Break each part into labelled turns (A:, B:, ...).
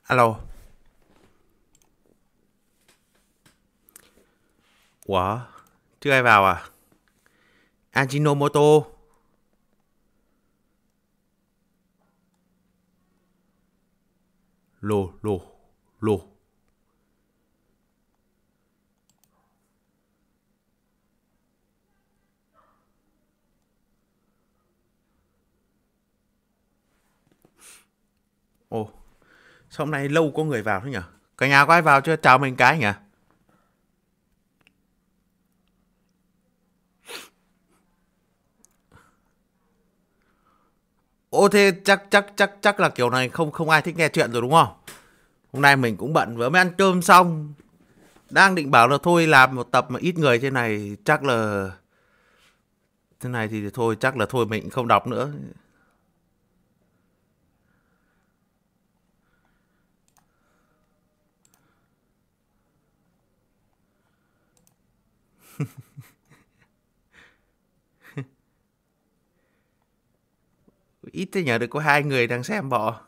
A: Alo. Ủa? Chưa ai vào à? Ajinomoto. Lô, lô, lô. Ồ, sao hôm nay lâu có người vào thế nhỉ? Cả nhà có ai vào chưa? Chào mình cái nhỉ? Ô thế chắc là kiểu này không không ai thích nghe chuyện rồi đúng không? Hôm nay mình cũng bận vừa mới ăn cơm xong, đang định bảo là thôi làm một tập mà ít người thế này chắc là thế này thì thôi chắc là thôi mình không đọc nữa. Ít thế nhờ được có hai người đang xem bọ.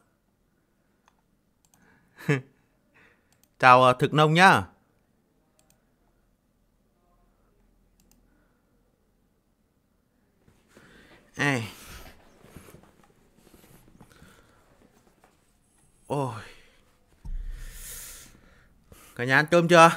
A: Chào Thực Nông nhá. Ê, ôi, cả nhà ăn cơm chưa?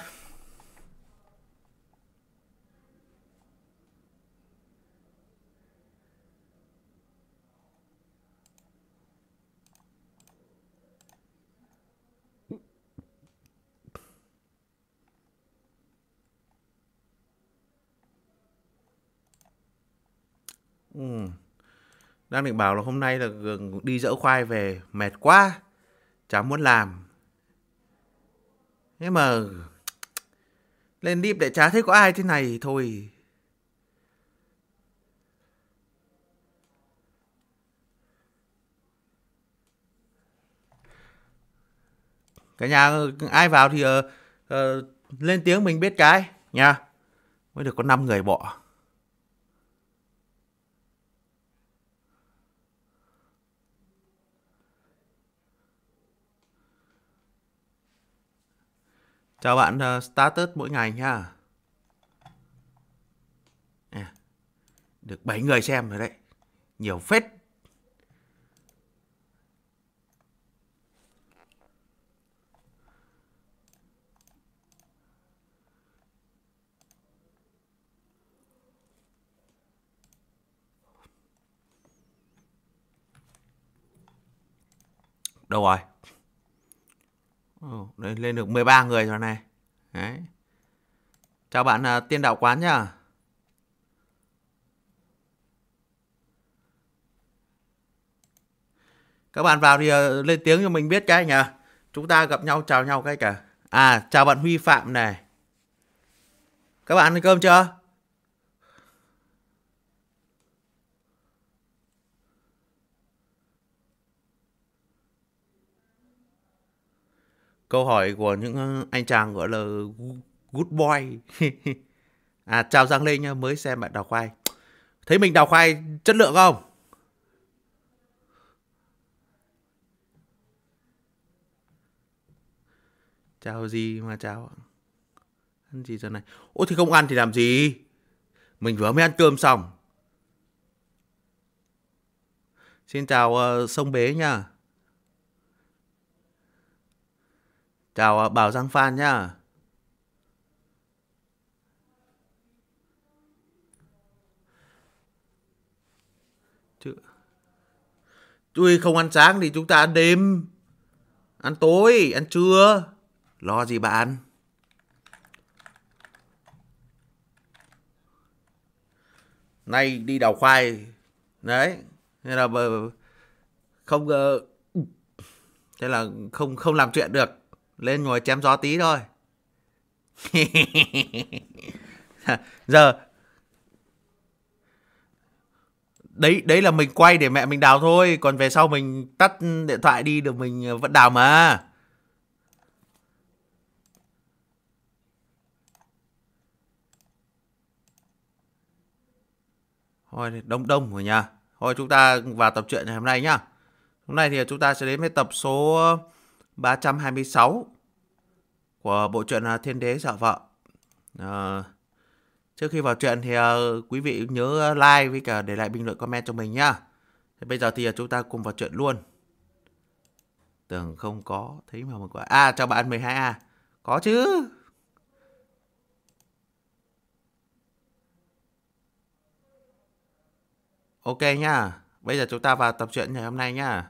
A: Ừ. Đang định bảo là hôm nay là đi dỡ khoai về mệt quá, chả muốn làm. Thế mà lên deep lại chả thấy có ai thế này thì thôi. Cả nhà ai vào thì lên tiếng mình biết cái nha. Mới được có 5 người bỏ. Chào bạn status mỗi ngày nha. À, được 7 người xem rồi đấy. Nhiều phết. Đâu rồi? Ồ, đây lên được 13 người rồi này. Đấy. Chào bạn Tiên Đạo Quán nhá. Các bạn vào thì lên tiếng cho mình biết cái nhỉ. Chúng ta gặp nhau chào nhau cái cả. À, chào bạn Huy Phạm này. Các bạn ăn cơm chưa? Câu hỏi của những anh chàng gọi là good boy. À, chào Giang Lê nha, mới xem bạn đào khoai. Thấy mình đào khoai chất lượng không? Chào gì mà chào. Ăn gì giờ này? Ô thì không ăn thì làm gì? Mình vừa mới ăn cơm xong. Xin chào Sông Bế nha. Chào Bảo Giang Phan nha. Chứ tôi không ăn sáng thì chúng ta ăn đêm. Ăn tối, ăn trưa. Lo gì bạn? Nay đi đào khoai. Đấy. Nên là không thế là không không làm chuyện được. Lên ngồi chém gió tí thôi. Giờ đấy là mình quay để mẹ mình đào thôi, còn về sau mình tắt điện thoại đi được mình vẫn đào mà. Thôi đông đông rồi nha. Thôi chúng ta vào tập truyện ngày hôm nay nhá. Hôm nay thì chúng ta sẽ đến với tập số 326 của bộ truyện Thiên Đế Sợ Vợ. Trước khi vào truyện thì quý vị nhớ like với cả để lại bình luận comment cho mình nhá. Thế bây giờ thì chúng ta cùng vào truyện luôn. Tưởng không có, thấy mà một quả. Chào bạn 12A. Có chứ. Ok nhá. Bây giờ chúng ta vào tập truyện ngày hôm nay nhá.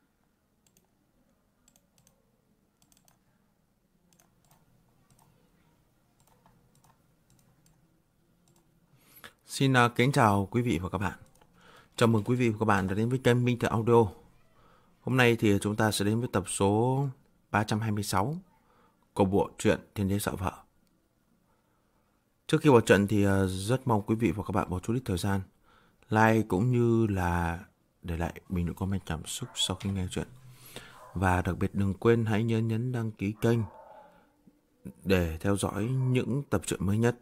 A: Xin kính chào quý vị và các bạn. Chào mừng quý vị và các bạn đã đến với kênh Minh Tự Audio. Hôm nay thì chúng ta sẽ đến với tập số 326 của bộ truyện Thiên Đế Sợ Vợ. Trước khi vào trận thì rất mong quý vị và các bạn bỏ chút ít thời gian like cũng như là để lại bình luận comment cảm xúc sau khi nghe chuyện. Và đặc biệt đừng quên hãy nhấn đăng ký kênh để theo dõi những tập truyện mới nhất.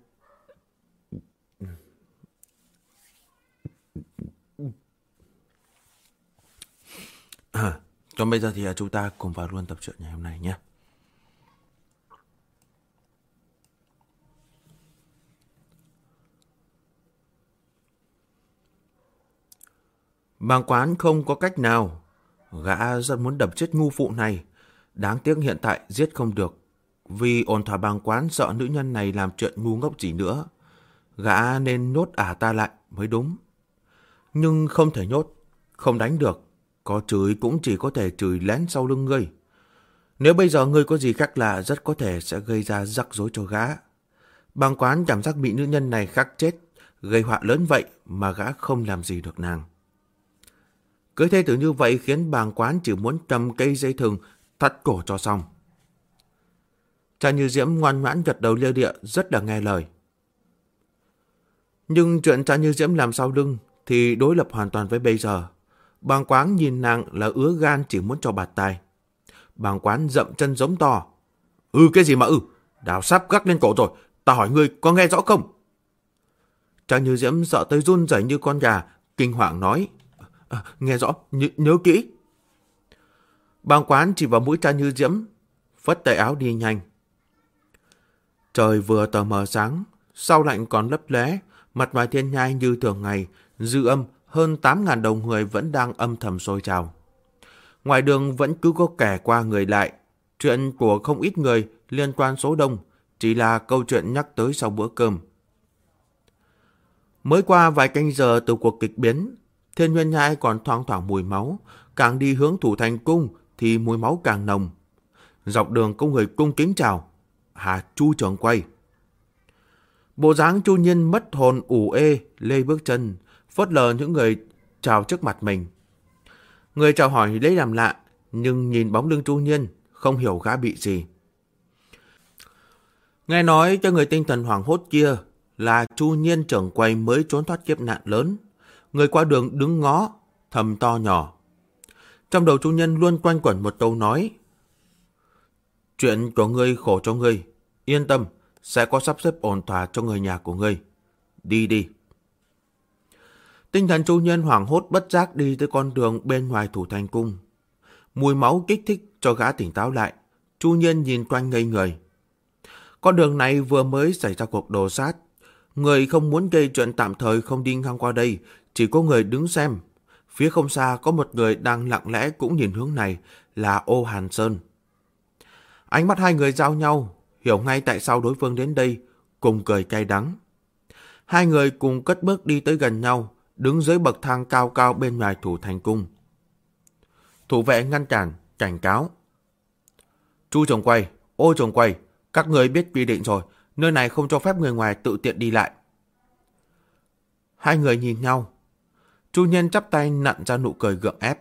A: Còn bây giờ thì chúng ta cùng vào luôn tập truyện ngày hôm nay nhé. Bàng Quán không có cách nào. Gã rất muốn đập chết ngu phụ này. Đáng tiếc hiện tại giết không được. Vì ổn thỏa Bàng Quán sợ nữ nhân này làm chuyện ngu ngốc gì nữa. Gã nên nhốt ta lại mới đúng. Nhưng không thể nhốt, không đánh được. Có chửi cũng chỉ có thể chửi lén sau lưng ngươi. Nếu bây giờ ngươi có gì khác lạ rất có thể sẽ gây ra rắc rối cho gã. Bàng Quán cảm giác bị nữ nhân này khắc chết, gây họa lớn vậy mà gã không làm gì được nàng. Cứ thế tử như vậy khiến Bàng Quán chỉ muốn cầm cây dây thừng thắt cổ cho xong. Trà Như Diễm ngoan ngoãn gật đầu lia địa rất là nghe lời. Nhưng chuyện Trà Như Diễm làm sau lưng thì đối lập hoàn toàn với bây giờ. Bàng Quán nhìn nàng là ứa gan chỉ muốn cho bạt tai. Bàng Quán dậm chân giống to. Cái gì mà đào sắp gác lên cổ rồi. Ta hỏi ngươi có nghe rõ không? Trà Như Diễm sợ tới run rẩy như con gà, kinh hoàng nói. Nghe rõ, nhớ kỹ. Bàng Quán chỉ vào mũi Trà Như Diễm, phất tay áo đi nhanh. Trời vừa tờ mờ sáng, sau lạnh còn lấp lé, mặt ngoài thiên nhai như thường ngày, dư âm hơn 8.000 đầu người vẫn đang âm thầm sôi trào. Ngoài đường vẫn cứ có kẻ qua người lại. Chuyện của không ít người liên quan số đông, chỉ là câu chuyện nhắc tới sau bữa cơm. Mới qua vài canh giờ từ cuộc kịch biến, Thiên Nguyên Nhai còn thoang thoảng mùi máu, càng đi hướng Thủ Thành Cung thì mùi máu càng nồng. Dọc đường có người cung kính chào. Chu trưởng quay. Bộ dáng Chu Nhiên mất hồn ủ ê, lê bước chân, phớt lờ những người chào trước mặt mình. Người chào hỏi lấy làm lạ, nhưng nhìn bóng lưng Chu Nhiên, không hiểu gã bị gì. Nghe nói cho người tinh thần hoảng hốt kia là Chu Nhiên trưởng quầy mới trốn thoát kiếp nạn lớn. Người qua đường đứng ngó, thầm to nhỏ. Trong đầu Chu Nhiên luôn quanh quẩn một câu nói. Chuyện của ngươi khổ cho ngươi, yên tâm, sẽ có sắp xếp ổn thỏa cho người nhà của ngươi. Đi đi. Tinh thần Chu Nhiên hoảng hốt bất giác đi tới con đường bên ngoài Thủ Thành Cung. Mùi máu kích thích cho gã tỉnh táo lại. Chu Nhiên nhìn quanh ngây người. Con đường này vừa mới xảy ra cuộc đồ sát. Người không muốn gây chuyện tạm thời không đi ngang qua đây, chỉ có người đứng xem. Phía không xa có một người đang lặng lẽ cũng nhìn hướng này là Ô Hàn Sơn. Ánh mắt hai người giao nhau, hiểu ngay tại sao đối phương đến đây, cùng cười cay đắng. Hai người cùng cất bước đi tới gần nhau, đứng dưới bậc thang cao cao bên ngoài Thủ Thành Cung. Thủ vệ ngăn cản, cảnh cáo. Chu trưởng quầy, Ô trưởng quầy, các người biết quy định rồi, nơi này không cho phép người ngoài tự tiện đi lại. Hai người nhìn nhau. Chu Nhiên chắp tay nặn ra nụ cười gượng ép.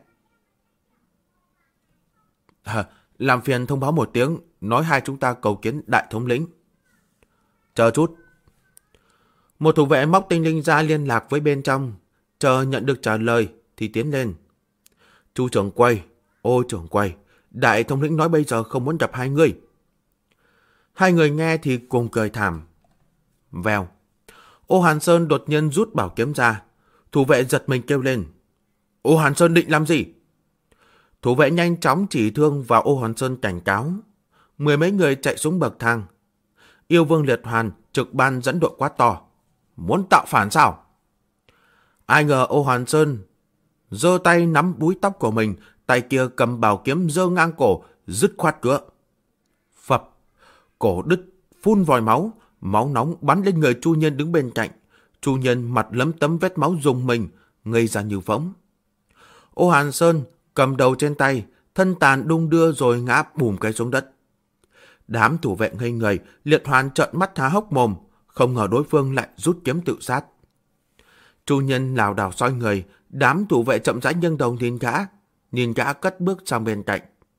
A: Làm phiền thông báo một tiếng, nói hai chúng ta cầu kiến đại thống lĩnh. Chờ chút. Một thủ vệ móc tinh linh ra liên lạc với bên trong, chờ nhận được trả lời thì tiến lên. Chu trưởng quầy, Ô trưởng quầy, đại thống lĩnh nói bây giờ không muốn gặp hai người. Hai người nghe thì cùng cười thảm. Vèo. Ô Hàn Sơn đột nhiên rút bảo kiếm ra. Thủ vệ giật mình kêu lên. Ô Hàn Sơn định làm gì? Thủ vệ nhanh chóng chỉ thương vào Ô Hoàn Sơn cảnh cáo. Mười mấy người chạy xuống bậc thang. Yêu Vương Liệt Hoàn trực ban dẫn đội quát to. Muốn tạo phản sao? Ai ngờ Ô Hoàn Sơn giơ tay nắm búi tóc của mình, tay kia cầm bảo kiếm giơ ngang cổ, dứt khoát cựa. Phập, cổ đứt, phun vòi máu, máu nóng bắn lên người Chu Nhân đứng bên cạnh. Chu Nhân mặt lấm tấm vết máu rùng mình, ngây ra như phỗng. Ô Hoàn Sơn cầm đầu trên tay, thân tàn đung đưa rồi ngã bùm cái xuống đất. Đám thủ vệ ngây người, Liệt Hoàn trợn mắt há hốc mồm, không ngờ đối phương lại rút kiếm tự sát. Chu Nhân lảo đảo xoay người, đám thủ vệ chậm rãi nghiêng đầu nhìn gã cất bước sang bên cạnh.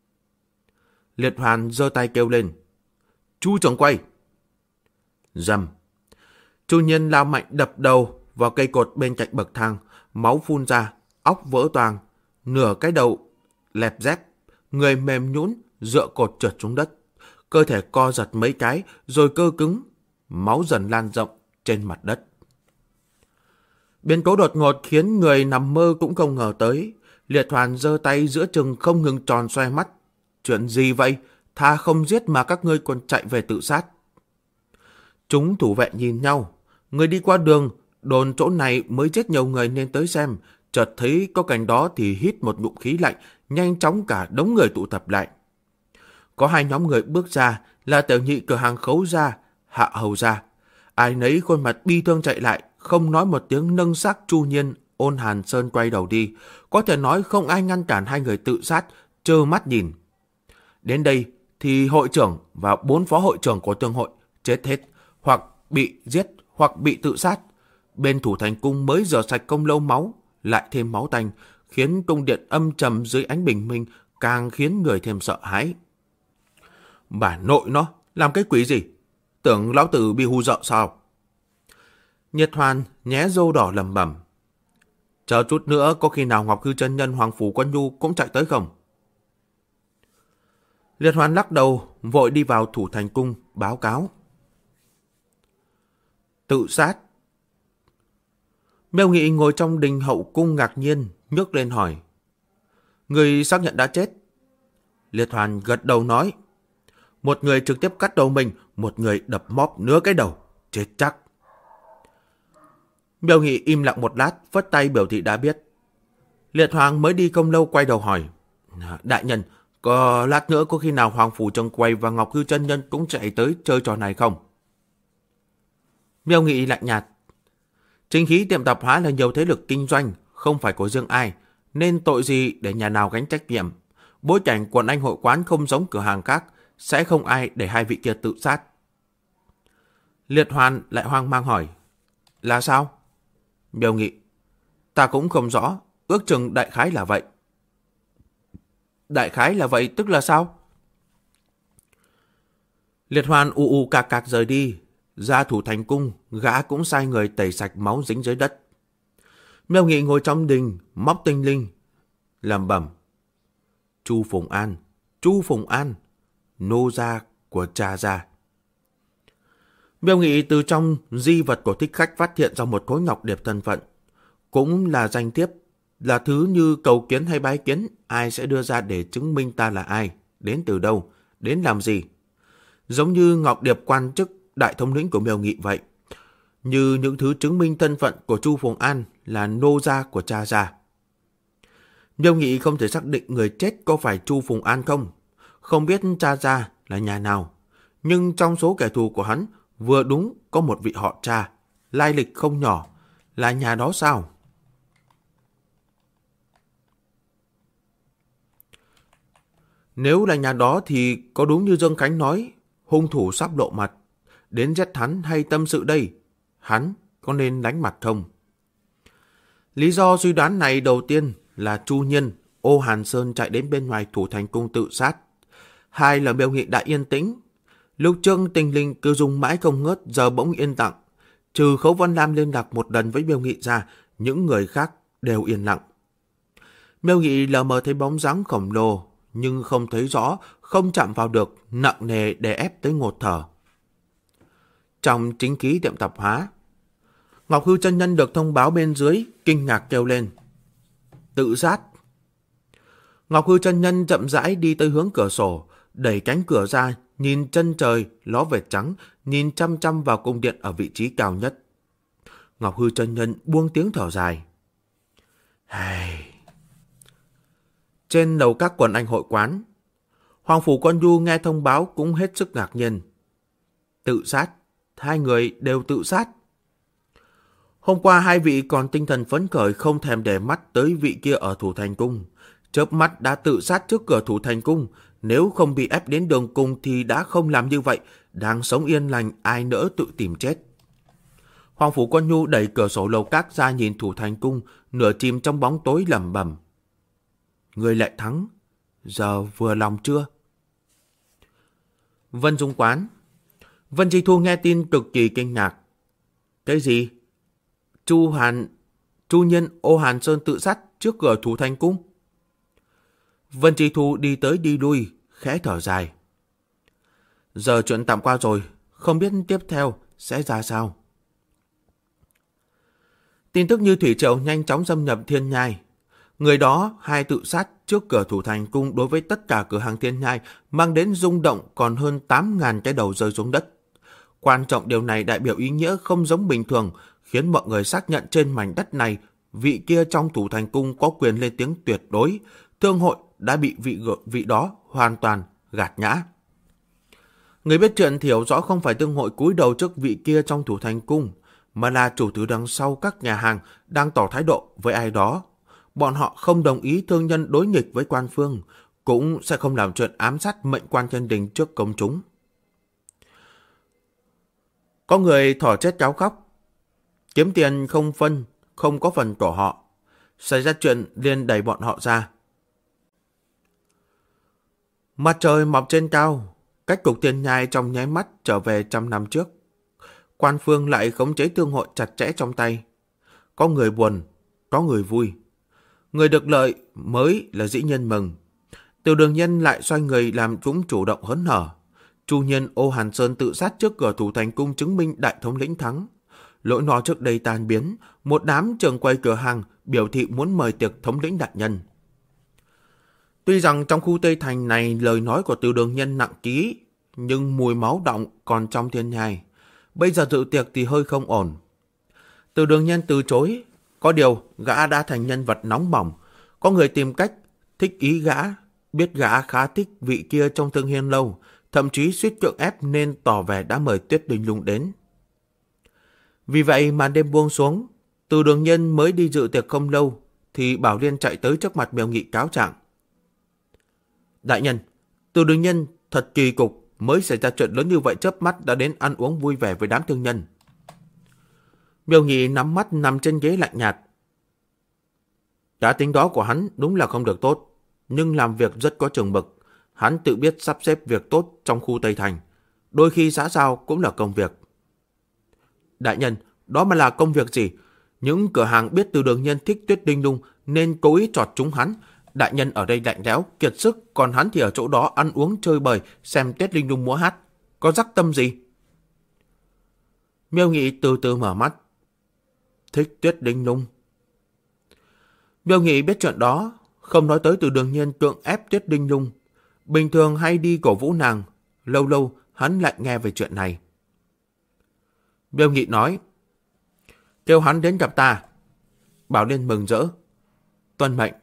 A: Liệt Hoàn giơ tay kêu lên. Chu trưởng quay! Rầm! Chu Nhân lao mạnh đập đầu vào cây cột bên cạnh bậc thang, máu phun ra, óc vỡ toang, nửa cái đầu lẹp dép, người mềm nhũn dựa cột trượt xuống đất, cơ thể co giật mấy cái rồi cơ cứng, máu dần lan rộng trên mặt đất. Biến cố đột ngột khiến người nằm mơ cũng không ngờ tới. Liệt Hoàn giơ tay giữa chừng không ngừng tròn xoe mắt. Chuyện gì vậy? Tha không giết mà các ngươi còn chạy về tự sát. Chúng thủ vệ nhìn nhau. Người đi qua đường, đồn chỗ này mới chết nhiều người nên tới xem. Chợt thấy có cảnh đó thì hít một ngụm khí lạnh, nhanh chóng cả đống người tụ tập lại. Có hai nhóm người bước ra là tiểu nhị cửa hàng Khấu gia, Hạ Hầu gia. Ai nấy khuôn mặt bi thương chạy lại, không nói một tiếng nâng xác Chu Nhiên. Ôn Hàn Sơn quay đầu đi. Có thể nói không ai ngăn cản hai người tự sát, trơ mắt nhìn. Đến đây thì hội trưởng và 4 phó hội trưởng của thương hội chết hết, hoặc bị giết hoặc bị tự sát. Bên thủ thành cung mới rửa sạch công lâu máu, lại thêm máu tanh, khiến cung điện âm trầm dưới ánh bình minh càng khiến người thêm sợ hãi. Bà nội nó, làm cái quỷ gì? Tưởng lão tử bị hù dọa sao? Nhiệt Hoàn nhé râu đỏ lẩm bẩm. Chờ chút nữa có khi nào Ngọc Hư chân nhân Hoàng Phủ Quân Nhu cũng chạy tới không? Liệt Hoàn lắc đầu, vội đi vào thủ thành cung báo cáo. Tự sát. Miêu Nghị ngồi trong đình hậu cung ngạc nhiên, nhấc lên hỏi. Người xác nhận đã chết. Liệt Hoàn gật đầu nói. Một người trực tiếp cắt đầu mình, một người đập móp nửa cái đầu, chết chắc. Miêu Nghị im lặng một lát, phất tay biểu thị đã biết. Liệt Hoàng mới đi không lâu quay đầu hỏi. Đại nhân, có lát nữa có khi nào Hoàng Phủ Trông Quay và Ngọc Hư chân nhân cũng chạy tới chơi trò này không? Miêu Nghị lạnh nhạt. Chính khí tiệm tạp hóa là nhiều thế lực kinh doanh, không phải của riêng ai, nên tội gì để nhà nào gánh trách nhiệm. Bối cảnh quần anh hội quán không giống cửa hàng khác, sẽ không ai để hai vị kia tự sát. Liệt Hoàn lại hoang mang hỏi. Là sao? Miêu Nghị. Ta cũng không rõ, ước chừng đại khái là vậy. Đại khái là vậy tức là sao? Liệt Hoàn ù cạc cạc rời đi. Ra thủ thành cung, gã cũng sai người tẩy sạch máu dính dưới đất. Miêu Nghị ngồi trong đình, móc tinh linh, lẩm bẩm. Chu Phùng An, nô gia của cha gia. Miêu Nghị từ trong di vật của thích khách phát hiện ra một khối ngọc điệp thân phận. Cũng là danh thiếp, là thứ như cầu kiến hay bái kiến, ai sẽ đưa ra để chứng minh ta là ai, đến từ đâu, đến làm gì. Giống như ngọc điệp quan chức đại thống lĩnh của Miêu Nghị vậy. Như những thứ chứng minh thân phận của Chu Phùng An là nô gia của cha gia. Miêu Nghị không thể xác định người chết có phải Chu Phùng An không. Không biết cha gia là nhà nào. Nhưng trong số kẻ thù của hắn, vừa đúng có một vị họ cha, lai lịch không nhỏ, là nhà đó sao? Nếu là nhà đó thì có đúng như Dương Khánh nói, hung thủ sắp lộ mặt, đến giết hắn hay tâm sự đây, hắn có nên đánh mặt không? Lý do suy đoán này đầu tiên là Chu Nhiên, Ô Hàn Sơn chạy đến bên ngoài thủ thành cung tự sát. Hai là Miêu Nghị đã yên tĩnh. Lúc trước Tình Linh cứ dùng mãi không ngớt, giờ bỗng yên lặng. Trừ Khấu Văn Lam liên lạc một lần với Miêu Nghị ra, những người khác đều yên lặng. Miêu Nghị lờ mờ thấy bóng dáng khổng lồ, nhưng không thấy rõ, không chạm vào được, nặng nề đè ép tới ngột thở. Trong chính khí tiệm tạp hóa, Ngọc Hư chân nhân được thông báo bên dưới, kinh ngạc kêu lên. Tự sát. Ngọc Hư chân nhân chậm rãi đi tới hướng cửa sổ, đẩy cánh cửa ra, nhìn chân trời ló vệt trắng, nhìn chăm chăm vào cung điện ở vị trí cao nhất. Ngọc Hư chân nhân buông tiếng thở dài. Trên lầu các quần anh hội quán, Hoàng Phủ Quân Du nghe thông báo cũng hết sức ngạc nhiên. Tự sát, hai người đều tự sát. Hôm qua hai vị còn tinh thần phấn khởi không thèm để mắt tới vị kia ở Thủ Thành Cung. Chớp mắt đã tự sát trước cửa Thủ Thành Cung. Nếu không bị ép đến đường cùng thì đã không làm như vậy. Đang sống yên lành, ai nỡ tự tìm chết. Hoàng Phủ Quân Nhu đẩy cửa sổ lầu các ra nhìn Thủ Thành Cung, nửa chìm trong bóng tối lẩm bẩm. Người lại thắng, giờ vừa lòng chưa? Vân Dung quán. Vân Chi Thu nghe tin cực kỳ kinh ngạc. Cái gì? Chu Nhân Ô Hàn Sơn tự sát trước cửa Thủ Thành Cung? Vân Chi Thu đi tới đi lui, khẽ thở dài. Giờ chuyện tạm qua rồi, không biết tiếp theo sẽ ra sao. Tin tức như thủy triều nhanh chóng xâm nhập Thiên Nhai. Người đó hai tự sát trước cửa Thủ Thành Cung đối với tất cả cửa hàng Thiên Nhai mang đến rung động còn hơn 8.000 cái đầu rơi xuống đất. Quan trọng điều này đại biểu ý nghĩa không giống bình thường, khiến mọi người xác nhận trên mảnh đất này vị kia trong Thủ Thành Cung có quyền lên tiếng tuyệt đối. Thương hội đã bị vị đó hoàn toàn gạt nhã. Người biết chuyện thì hiểu rõ không phải thương hội cúi đầu trước vị kia trong Thủ Thành Cung, mà là chủ tử đằng sau các nhà hàng đang tỏ thái độ với ai đó. Bọn họ không đồng ý thương nhân đối nghịch với quan phương, cũng sẽ không làm chuyện ám sát mệnh quan thiên đình trước công chúng. Có người thỏ chết cháu khóc, kiếm tiền không có phần của họ. Xảy ra chuyện liền đẩy bọn họ ra. Mặt trời mọc trên cao, cách cục Thiên Nhai trong nháy mắt trở về 100 năm trước. Quan phương lại khống chế thương hội chặt chẽ trong tay. Có người buồn, có người vui. Người được lợi mới là dĩ nhiên mừng. Từ Đường Nhân lại xoay người làm chúng chủ động hớn hở. Chu Nhân Ô Hàn Sơn tự sát trước cửa Thủ Thành Cung chứng minh đại thống lĩnh thắng. Lỗi nó trước đây tan biến, một đám trường quay cửa hàng biểu thị muốn mời tiệc thống lĩnh đại nhân. Tuy rằng trong khu Tây Thành này lời nói của Từ Đường Nhân nặng ký, nhưng mùi máu đọng còn trong Thiên Nhai. Bây giờ dự tiệc thì hơi không ổn. Từ Đường Nhân từ chối, có điều gã đã thành nhân vật nóng bỏng. Có người tìm cách thích ý gã, biết gã khá thích vị kia trong Thương Hiên Lâu, thậm chí suýt cưỡng ép nên tỏ vẻ đã mời Tuyết Đình Lung đến. Vì vậy màn đêm buông xuống, Từ Đường Nhân mới đi dự tiệc không lâu, thì Bảo Liên chạy tới trước mặt Miêu Nghị cáo trạng. Đại nhân, Từ Đường Nhân thật kỳ cục, mới xảy ra chuyện lớn như vậy chớp mắt đã đến ăn uống vui vẻ với đám thương nhân. Miêu Nghị nắm mắt nằm trên ghế lạnh nhạt. Cá tính đó của hắn đúng là không được tốt, nhưng làm việc rất có chừng mực. Hắn tự biết sắp xếp việc tốt trong khu Tây Thành. Đôi khi xã giao cũng là công việc. Đại nhân, đó mà là công việc gì? Những cửa hàng biết Từ Đường Nhân thích Tuyết Đinh Lung nên cố ý chọt chúng hắn. Đại nhân ở đây lạnh lẽo, kiệt sức, còn hắn thì ở chỗ đó ăn uống chơi bời, xem Tuyết Đinh Lung múa hát. Có rắc tâm gì? Miêu Nghị từ từ mở mắt. Thích Tuyết Đinh Lung. Miêu Nghị biết chuyện đó, không nói tới Từ Đường Nhân cưỡng ép Tuyết Đinh Lung. Bình thường hay đi cổ vũ nàng, lâu lâu hắn lại nghe về chuyện này. Miêu Nghị nói, kêu hắn đến gặp ta. Bảo Liên mừng rỡ. Tuân mệnh.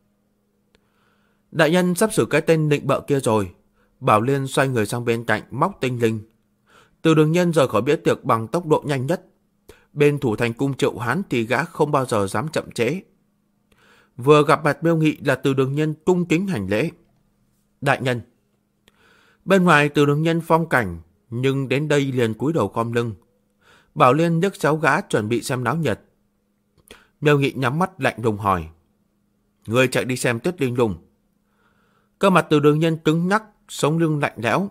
A: Đại nhân sắp sửa cái tên nịnh bợ kia rồi. Bảo Liên xoay người sang bên cạnh móc tinh linh. Từ Đường Nhân rời khỏi bữa tiệc bằng tốc độ nhanh nhất. Bên Thủ Thành Cung Triệu Hán thì gã không bao giờ dám chậm trễ. Vừa gặp mặt Miêu Nghị là Từ Đường Nhân cung kính hành lễ. Đại nhân. Bên ngoài Từ Đường Nhân phong cảnh, nhưng đến đây liền cúi đầu khom lưng. Bảo Liên nhấc cháu gã chuẩn bị xem náo nhiệt. Miêu Nghị nhắm mắt lạnh lùng hỏi. Người chạy đi xem Tuyết Đinh Lung. Cơ mặt Từ Đường Nhân cứng nhắc, sống lưng lạnh lẽo.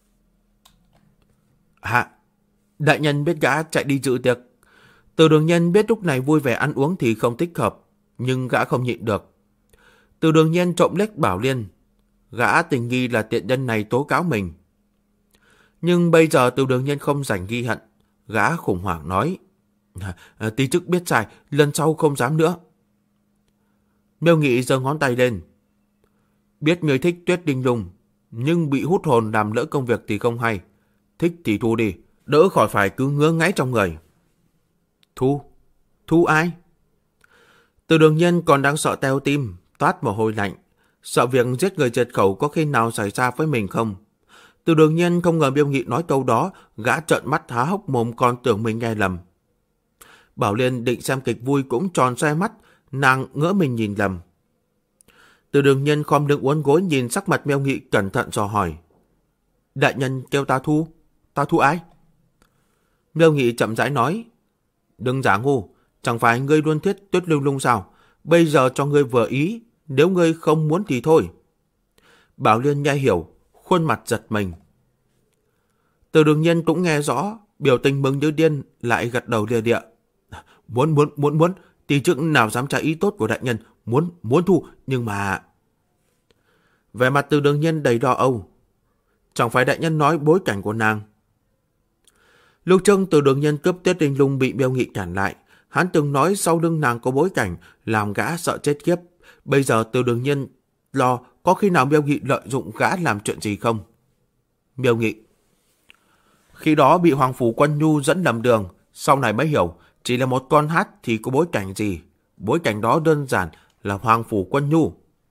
A: Đại nhân biết gã chạy đi dự tiệc. Từ Đường Nhân biết lúc này vui vẻ ăn uống thì không thích hợp, nhưng gã không nhịn được. Từ Đường Nhân trộm lếch Bảo Liên. Gã tình nghi là tiện nhân này tố cáo mình. Nhưng bây giờ Từ Đường Nhân không rảnh ghi hận. Gã khủng hoảng nói. Tí chức biết sai, lần sau không dám nữa. Miêu Nghị giơ ngón tay lên. Biết ngươi thích Tuyết Linh Lung, nhưng bị hút hồn làm lỡ công việc thì không hay. Thích thì thu đi, đỡ khỏi phải cứ ngứa ngáy trong người. Thu? Thu ai? Từ Đường Nhân còn đang sợ teo tim, toát mồ hôi lạnh, sợ việc giết người diệt khẩu có khi nào xảy ra với mình không. Từ Đường Nhân không ngờ Miêu Nghị nói câu đó, gã trợn mắt há hốc mồm còn tưởng mình nghe lầm. Bảo Liên định xem kịch vui cũng tròn xoe mắt, nàng ngỡ mình nhìn lầm. Từ Đường Nhân khom lưng uốn gối nhìn sắc mặt Miêu Nghị cẩn thận dò hỏi. Đại nhân kêu ta thu? Ta thu ai? Miêu Nghị chậm rãi nói. Đừng giả ngu, chẳng phải ngươi luôn thiết Tuyết Linh Lung sao? Bây giờ cho ngươi vừa ý, nếu ngươi không muốn thì thôi. Bảo Liên nghe hiểu, khuôn mặt giật mình. Từ Đường Nhân cũng nghe rõ, biểu tình mừng như điên, lại gật đầu lia địa. Muốn, tỷ chức nào dám trái ý tốt của đại nhân, muốn thu, nhưng mà... Vẻ mặt Từ Đường Nhân đầy lo âu. Chẳng phải đại nhân nói bối cảnh của nàng. Lúc trước Từ Đường Nhân cướp Tuyết Linh Lung bị Miêu Nghị cản lại, hắn từng nói sau lưng nàng có bối cảnh, làm gã sợ chết khiếp. Bây giờ Từ Đường Nhân lo có khi nào Miêu Nghị lợi dụng gã làm chuyện gì không? Miêu Nghị. Khi đó bị Hoàng Phủ Quân Nhu dẫn lầm đường, sau này mới hiểu, chỉ là một con hát thì có bối cảnh gì. Bối cảnh đó đơn giản là Hoàng Phủ Quân Nhu.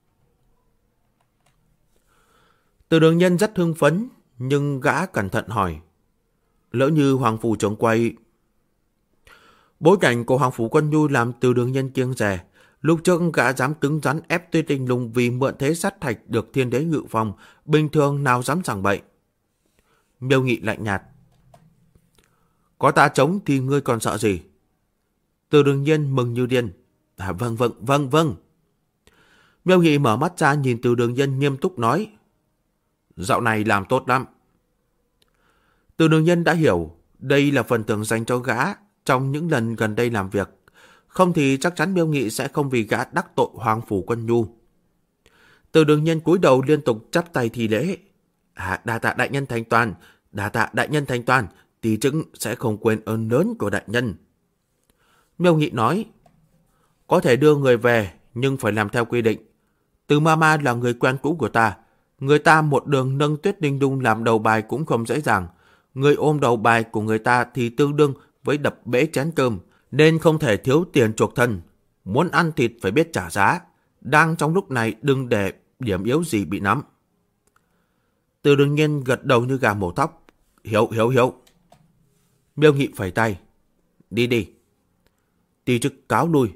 A: Từ Đường Nhân rất hưng phấn, nhưng gã cẩn thận hỏi. Lỡ như Hoàng Phủ trưởng quay... Bối cảnh của Hoàng Phủ Quân Nhu làm Từ Đường Nhân kiêng dè. Lúc trước gã dám cứng rắn ép Tuyết Linh Lung vì mượn thế sát thạch được Thiên Đế ngự phòng, bình thường nào dám giảng bậy. Miêu Nghị lạnh nhạt. Có ta chống thì ngươi còn sợ gì? Từ Đường Nhân mừng như điên. Vâng. Miêu Nghị mở mắt ra nhìn Từ Đường Nhân nghiêm túc nói. Dạo này làm tốt lắm. Từ Đường Nhân đã hiểu, đây là phần thưởng dành cho gã trong những lần gần đây làm việc. Không thì chắc chắn Miêu Nghị sẽ không vì gã đắc tội Hoàng Phủ Quân Nhu. Từ Đường Nhân cúi đầu liên tục chắp tay thi lễ. Đa tạ đại nhân thành toàn, tỷ chức sẽ không quên ơn lớn của đại nhân. Miêu Nghị nói. Có thể đưa người về, nhưng phải làm theo quy định. Từ Mama là người quen cũ của ta. Người ta một đường nâng Tuyết Linh Lung làm đầu bài cũng không dễ dàng. Người ôm đầu bài của người ta thì tương đương với đập bể chén cơm, nên không thể thiếu tiền chuộc thân. Muốn ăn thịt phải biết trả giá. Đang trong lúc này đừng để điểm yếu gì bị nắm. Từ Đường Nhân gật đầu như gà mổ thóc. Hiểu. Miêu Nghị phẩy tay. Đi. Ti chức cáo lui.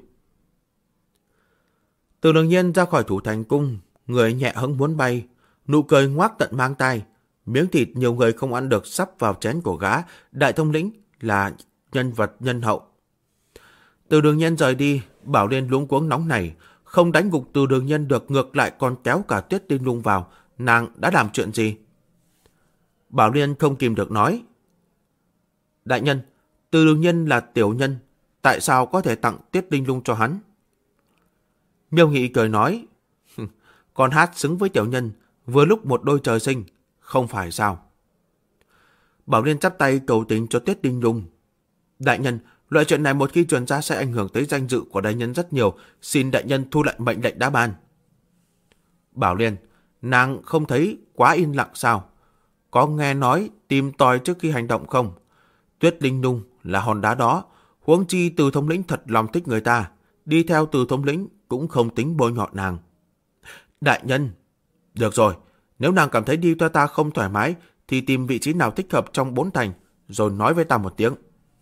A: Từ Đường Nhân ra khỏi Thủ Thành Cung, người nhẹ hứng muốn bay, nụ cười ngoác tận mang tai. Miếng thịt nhiều người không ăn được sắp vào chén của gã, đại thống lĩnh là nhân vật nhân hậu. Từ Đường Nhân rời đi, Bảo Liên luống cuống nóng này, không đánh gục Từ Đường Nhân được, ngược lại còn kéo cả Tuyết Linh Lung vào. Nàng đã làm chuyện gì? Bảo Liên không kìm được nói. Đại nhân, Từ Đường Nhân là tiểu nhân, tại sao có thể tặng Tuyết Linh Lung cho hắn? Miêu Nghị cười nói. Con hát xứng với tiểu nhân, vừa lúc một đôi trời sinh, không phải sao? Bảo Liên chắp tay cầu tình cho Tuyết Linh Lung. Đại nhân, loại chuyện này một khi truyền ra sẽ ảnh hưởng tới danh dự của đại nhân rất nhiều, xin đại nhân thu lại mệnh lệnh đã ban. Bảo Liên, nàng không thấy quá yên lặng sao? Có nghe nói tìm tòi trước khi hành động không? Tuyết Linh Lung là hòn đá đó, huống chi Từ thống lĩnh thật lòng thích người ta, đi theo Từ thống lĩnh cũng không tính bôi nhọ nàng. Đại nhân, được rồi, nếu nàng cảm thấy đi theo ta không thoải mái thì tìm vị trí nào thích hợp trong 4 thành, rồi nói với ta một tiếng.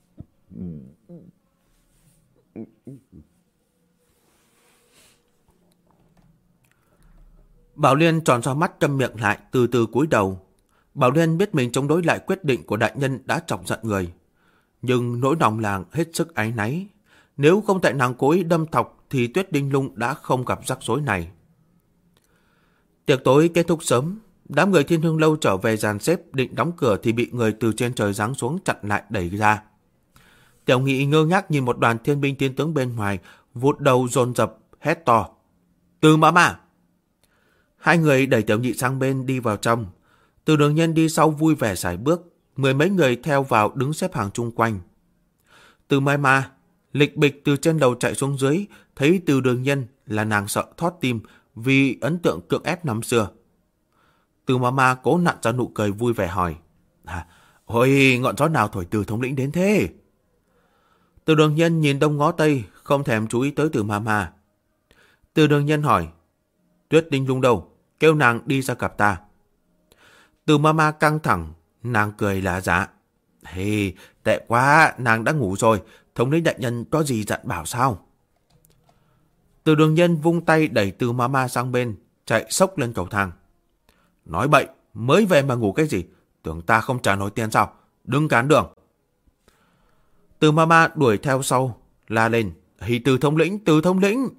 A: Bảo Liên tròn xoa mắt câm miệng lại, từ từ cúi đầu. Bảo Liên biết mình chống đối lại quyết định của đại nhân đã chọc giận người, nhưng nỗi lòng nàng hết sức áy náy. Nếu không tại nàng cố ý đâm thọc thì Tuyết Linh Lung đã không gặp rắc rối này. Tiệc tối kết thúc sớm, đám người Thiên Hương Lâu trở về dàn xếp định đóng cửa thì bị người từ trên trời giáng xuống chặn lại đẩy ra. Tiểu Nghị ngơ ngác nhìn một đoàn thiên binh thiên tướng bên ngoài, vụt đầu dồn dập hét to. Từ Mama! Hai người đẩy Tiểu Nghị sang bên đi vào trong. Từ Đường Nhân đi sau vui vẻ sải bước, 10 mấy người theo vào đứng xếp hàng chung quanh. Từ Mama lịch bịch từ trên đầu chạy xuống dưới, thấy Từ Đường Nhân là nàng sợ thót tim, vì ấn tượng cưỡng ép năm xưa. Từ Mama cố nặn ra nụ cười vui vẻ hỏi. Ôi, ngọn gió nào thổi Từ thống lĩnh đến thế? Từ Đường Nhân nhìn đông ngó tây, không thèm chú ý tới Từ Mama. Từ Đường Nhân hỏi. Tuyết Linh Lung đâu? Kêu nàng đi ra gặp ta. Từ Mama căng thẳng, nàng cười là dạ. Hey, tệ quá, nàng đã ngủ rồi, thống lĩnh đại nhân có gì dặn bảo sao? Từ Đường Nhân vung tay đẩy Từ Mama sang bên, chạy xốc lên cầu thang. Nói bậy, mới về mà ngủ cái gì? Tưởng ta không trả nổi tiền sao? Đừng cản đường. Từ Mama đuổi theo sau, la lên. Hì Từ thống lĩnh, Từ thống lĩnh.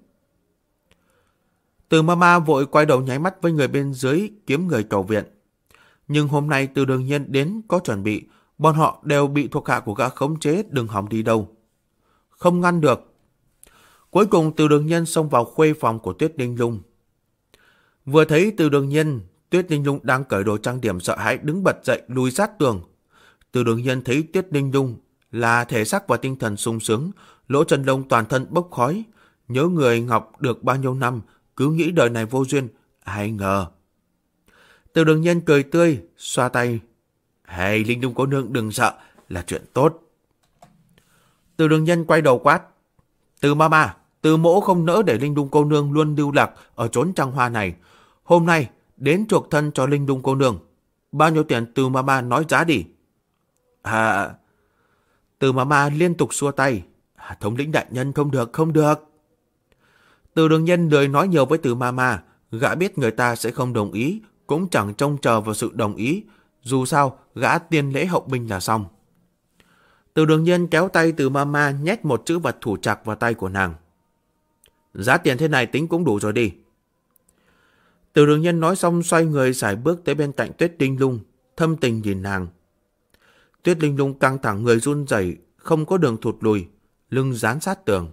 A: Từ Mama vội quay đầu nháy mắt với người bên dưới kiếm người cầu viện. Nhưng hôm nay Từ Đường Nhân đến có chuẩn bị, bọn họ đều bị thuộc hạ của gã khống chế, đừng hòng đi đâu. Không ngăn được. Cuối cùng Từ Đường Nhân xông vào khuê phòng của Tuyết Linh Lung. Vừa thấy Từ Đường Nhân, Tuyết Linh Lung đang cởi đồ trang điểm sợ hãi đứng bật dậy lùi sát tường. Từ Đường Nhân thấy Tuyết Linh Lung là thể xác và tinh thần sung sướng, lỗ chân lông toàn thân bốc khói. Nhớ người Ngọc được bao nhiêu năm, cứ nghĩ đời này vô duyên, ai ngờ. Từ Đường Nhân cười tươi, xoa tay. Hey, Linh Lung cô nương đừng sợ, là chuyện tốt. Từ Đường Nhân quay đầu quát. Từ Mama, Từ mỗ không nỡ để Linh Lung cô nương luôn lưu lạc ở chốn trăng hoa này. Hôm nay, đến chuộc thân cho Linh Lung cô nương. Bao nhiêu tiền Từ Mama nói giá đi. Từ Mama liên tục xua tay. Thống lĩnh đại nhân không được, không được. Từ Đường Nhân lười nói nhiều với Từ Mama, gã biết người ta sẽ không đồng ý, cũng chẳng trông chờ vào sự đồng ý. Dù sao, gã tiên lễ hậu binh là xong. Từ Đường Nhân kéo tay Từ Mama nhét một chữ vật thủ trạc vào tay của nàng. Giá tiền thế này tính cũng đủ rồi đi. Từ Đường Nhân nói xong xoay người sải bước tới bên cạnh Tuyết Linh Lung, thâm tình nhìn nàng. Tuyết Linh Lung căng thẳng người run rẩy, không có đường thụt lùi, lưng dán sát tường.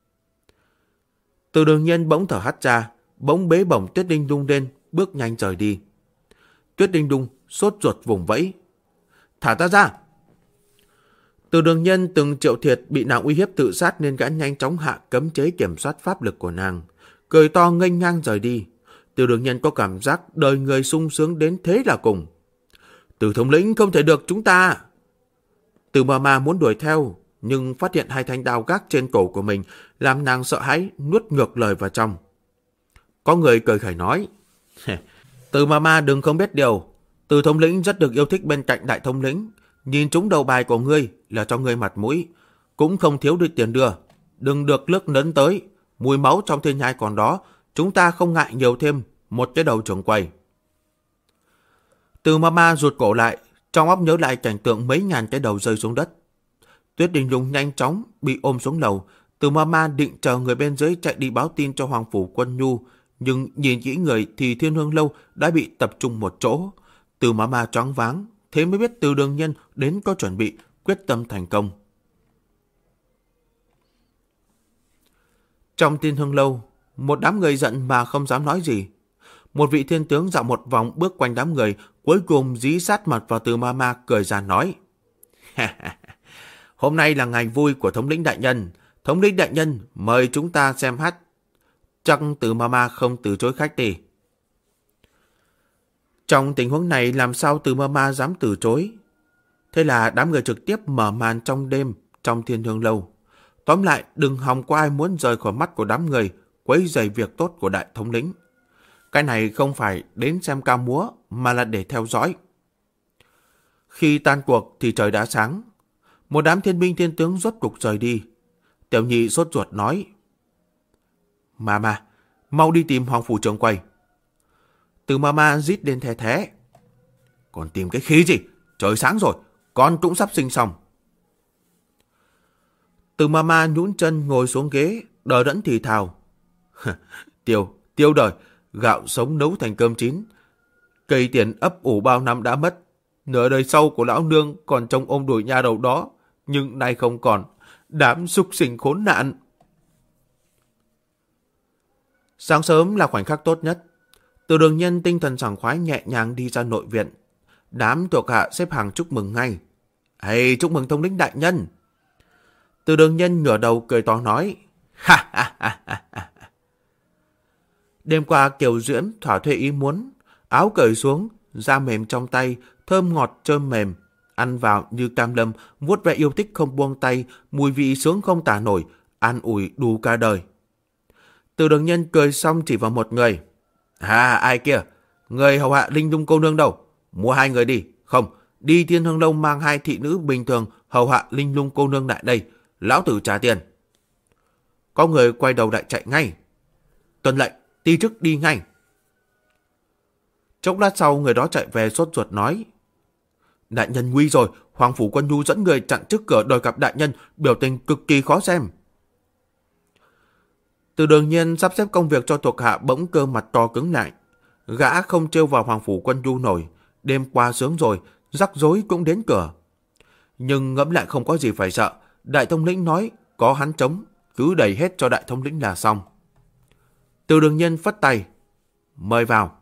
A: Từ Đường Nhân bỗng thở hắt ra, bỗng bế bổng Tuyết Linh Lung lên, bước nhanh rời đi. Tuyết Linh Lung sốt ruột vùng vẫy. Thả ta ra! Từ Đường Nhân từng chịu thiệt bị nàng uy hiếp tự sát nên gã nhanh chóng hạ cấm chế kiểm soát pháp lực của nàng, cười to nghênh ngang rời đi. Từ Đường Nhân có cảm giác đời người sung sướng đến thế là cùng. Từ thống lĩnh không thể được chúng ta. Từ Mama muốn đuổi theo, nhưng phát hiện hai thanh đao gác trên cổ của mình làm nàng sợ hãi nuốt ngược lời vào trong. Có người cười khẩy nói. Từ Mama đừng không biết điều. Từ thống lĩnh rất được yêu thích bên cạnh đại thống lĩnh. Nhìn trúng đầu bài của ngươi là cho ngươi mặt mũi. Cũng không thiếu được tiền đưa. Đừng được nước nấn tới. Mùi máu trong thiên nhai còn đó. Chúng ta không ngại nhiều thêm một cái đầu trưởng quầy. Từ Mama rụt cổ lại. Trong óc nhớ lại cảnh tượng mấy ngàn cái đầu rơi xuống đất. Tuyết Linh Lung nhanh chóng bị ôm xuống lầu. Từ Mama định chờ người bên dưới chạy đi báo tin cho Hoàng Phủ Quân Nhu. Nhưng nhìn kỹ người thì Thiên Hương Lâu đã bị tập trung một chỗ. Từ Mama choáng váng. Thế mới biết Từ Đường Nhân đến có chuẩn bị, quyết tâm thành công. Trong Thiên Hương Lâu, một đám người giận mà không dám nói gì. Một vị thiên tướng dạo một vòng bước quanh đám người, cuối cùng dí sát mặt vào Từ Mama cười ra nói. Hôm nay là ngày vui của thống lĩnh đại nhân. Thống lĩnh đại nhân mời chúng ta xem hát. Chắc Từ Mama không từ chối khách đi. Trong tình huống này làm sao Từ Mama dám từ chối. Thế là đám người trực tiếp mở màn trong đêm trong Thiên Hương Lâu. Tóm lại đừng hòng có ai muốn rời khỏi mắt của đám người quấy rầy việc tốt của đại thống lĩnh. Cái này không phải đến xem ca múa mà là để theo dõi. Khi tan cuộc thì trời đã sáng. Một đám thiên binh thiên tướng rốt cục rời đi. Tiểu nhị sốt ruột nói. Mama, mau đi tìm Hoàng Phủ trưởng quầy. Từ Mama rít lên the thế. Còn tìm cái khí gì? Trời sáng rồi, con cũng sắp sinh xong. Từ Mama nhũn chân ngồi xuống ghế, đờ đẫn thì thào. Tiêu đời, gạo sống nấu thành cơm chín. Cây tiền ấp ủ bao năm đã mất. Nửa đời sau của lão nương còn trông ôm đuổi nha đầu đó, nhưng nay không còn. Đám súc sinh khốn nạn. Sáng sớm là khoảnh khắc tốt nhất. Từ Đường Nhân tinh thần sảng khoái nhẹ nhàng đi ra nội viện. Đám thuộc hạ xếp hàng chúc mừng ngay. Hey, chúc mừng thống lĩnh đại nhân. Từ Đường Nhân ngửa đầu cười to nói. Ha ha ha ha ha. Đêm qua Kiều Diễm thỏa thuê ý muốn, áo cởi xuống, da mềm trong tay, thơm ngọt trơn mềm, ăn vào như cam lâm, vuốt ve yêu thích không buông tay, mùi vị sướng không tả nổi, an ủi đủ cả đời. Từ Đường Nhân cười xong chỉ vào một người. Ai kia? Người hầu hạ Linh Lung cô nương đâu? Mua 2 người đi. Không, đi Thiên Hương Lâu mang 2 thị nữ bình thường hầu hạ Linh Lung cô nương lại đây. Lão tử trả tiền. Có người quay đầu lại chạy ngay. Tuân lệnh, ti chức đi ngay. Chốc lát sau người đó chạy về sốt ruột nói. Đại nhân nguy rồi, Hoàng Phủ Quân Nhu dẫn người chặn trước cửa đòi gặp đại nhân, biểu tình cực kỳ khó xem. Từ Đường Nhiên sắp xếp công việc cho thuộc hạ bỗng cơ mặt to cứng lại. Gã không trêu vào Hoàng Phủ Quân Nhu nổi, đêm qua sướng rồi, rắc rối cũng đến cửa. Nhưng ngẫm lại không có gì phải sợ, đại thống lĩnh nói có hắn chống, cứ đẩy hết cho đại thống lĩnh là xong. Từ Đường Nhiên phất tay, mời vào.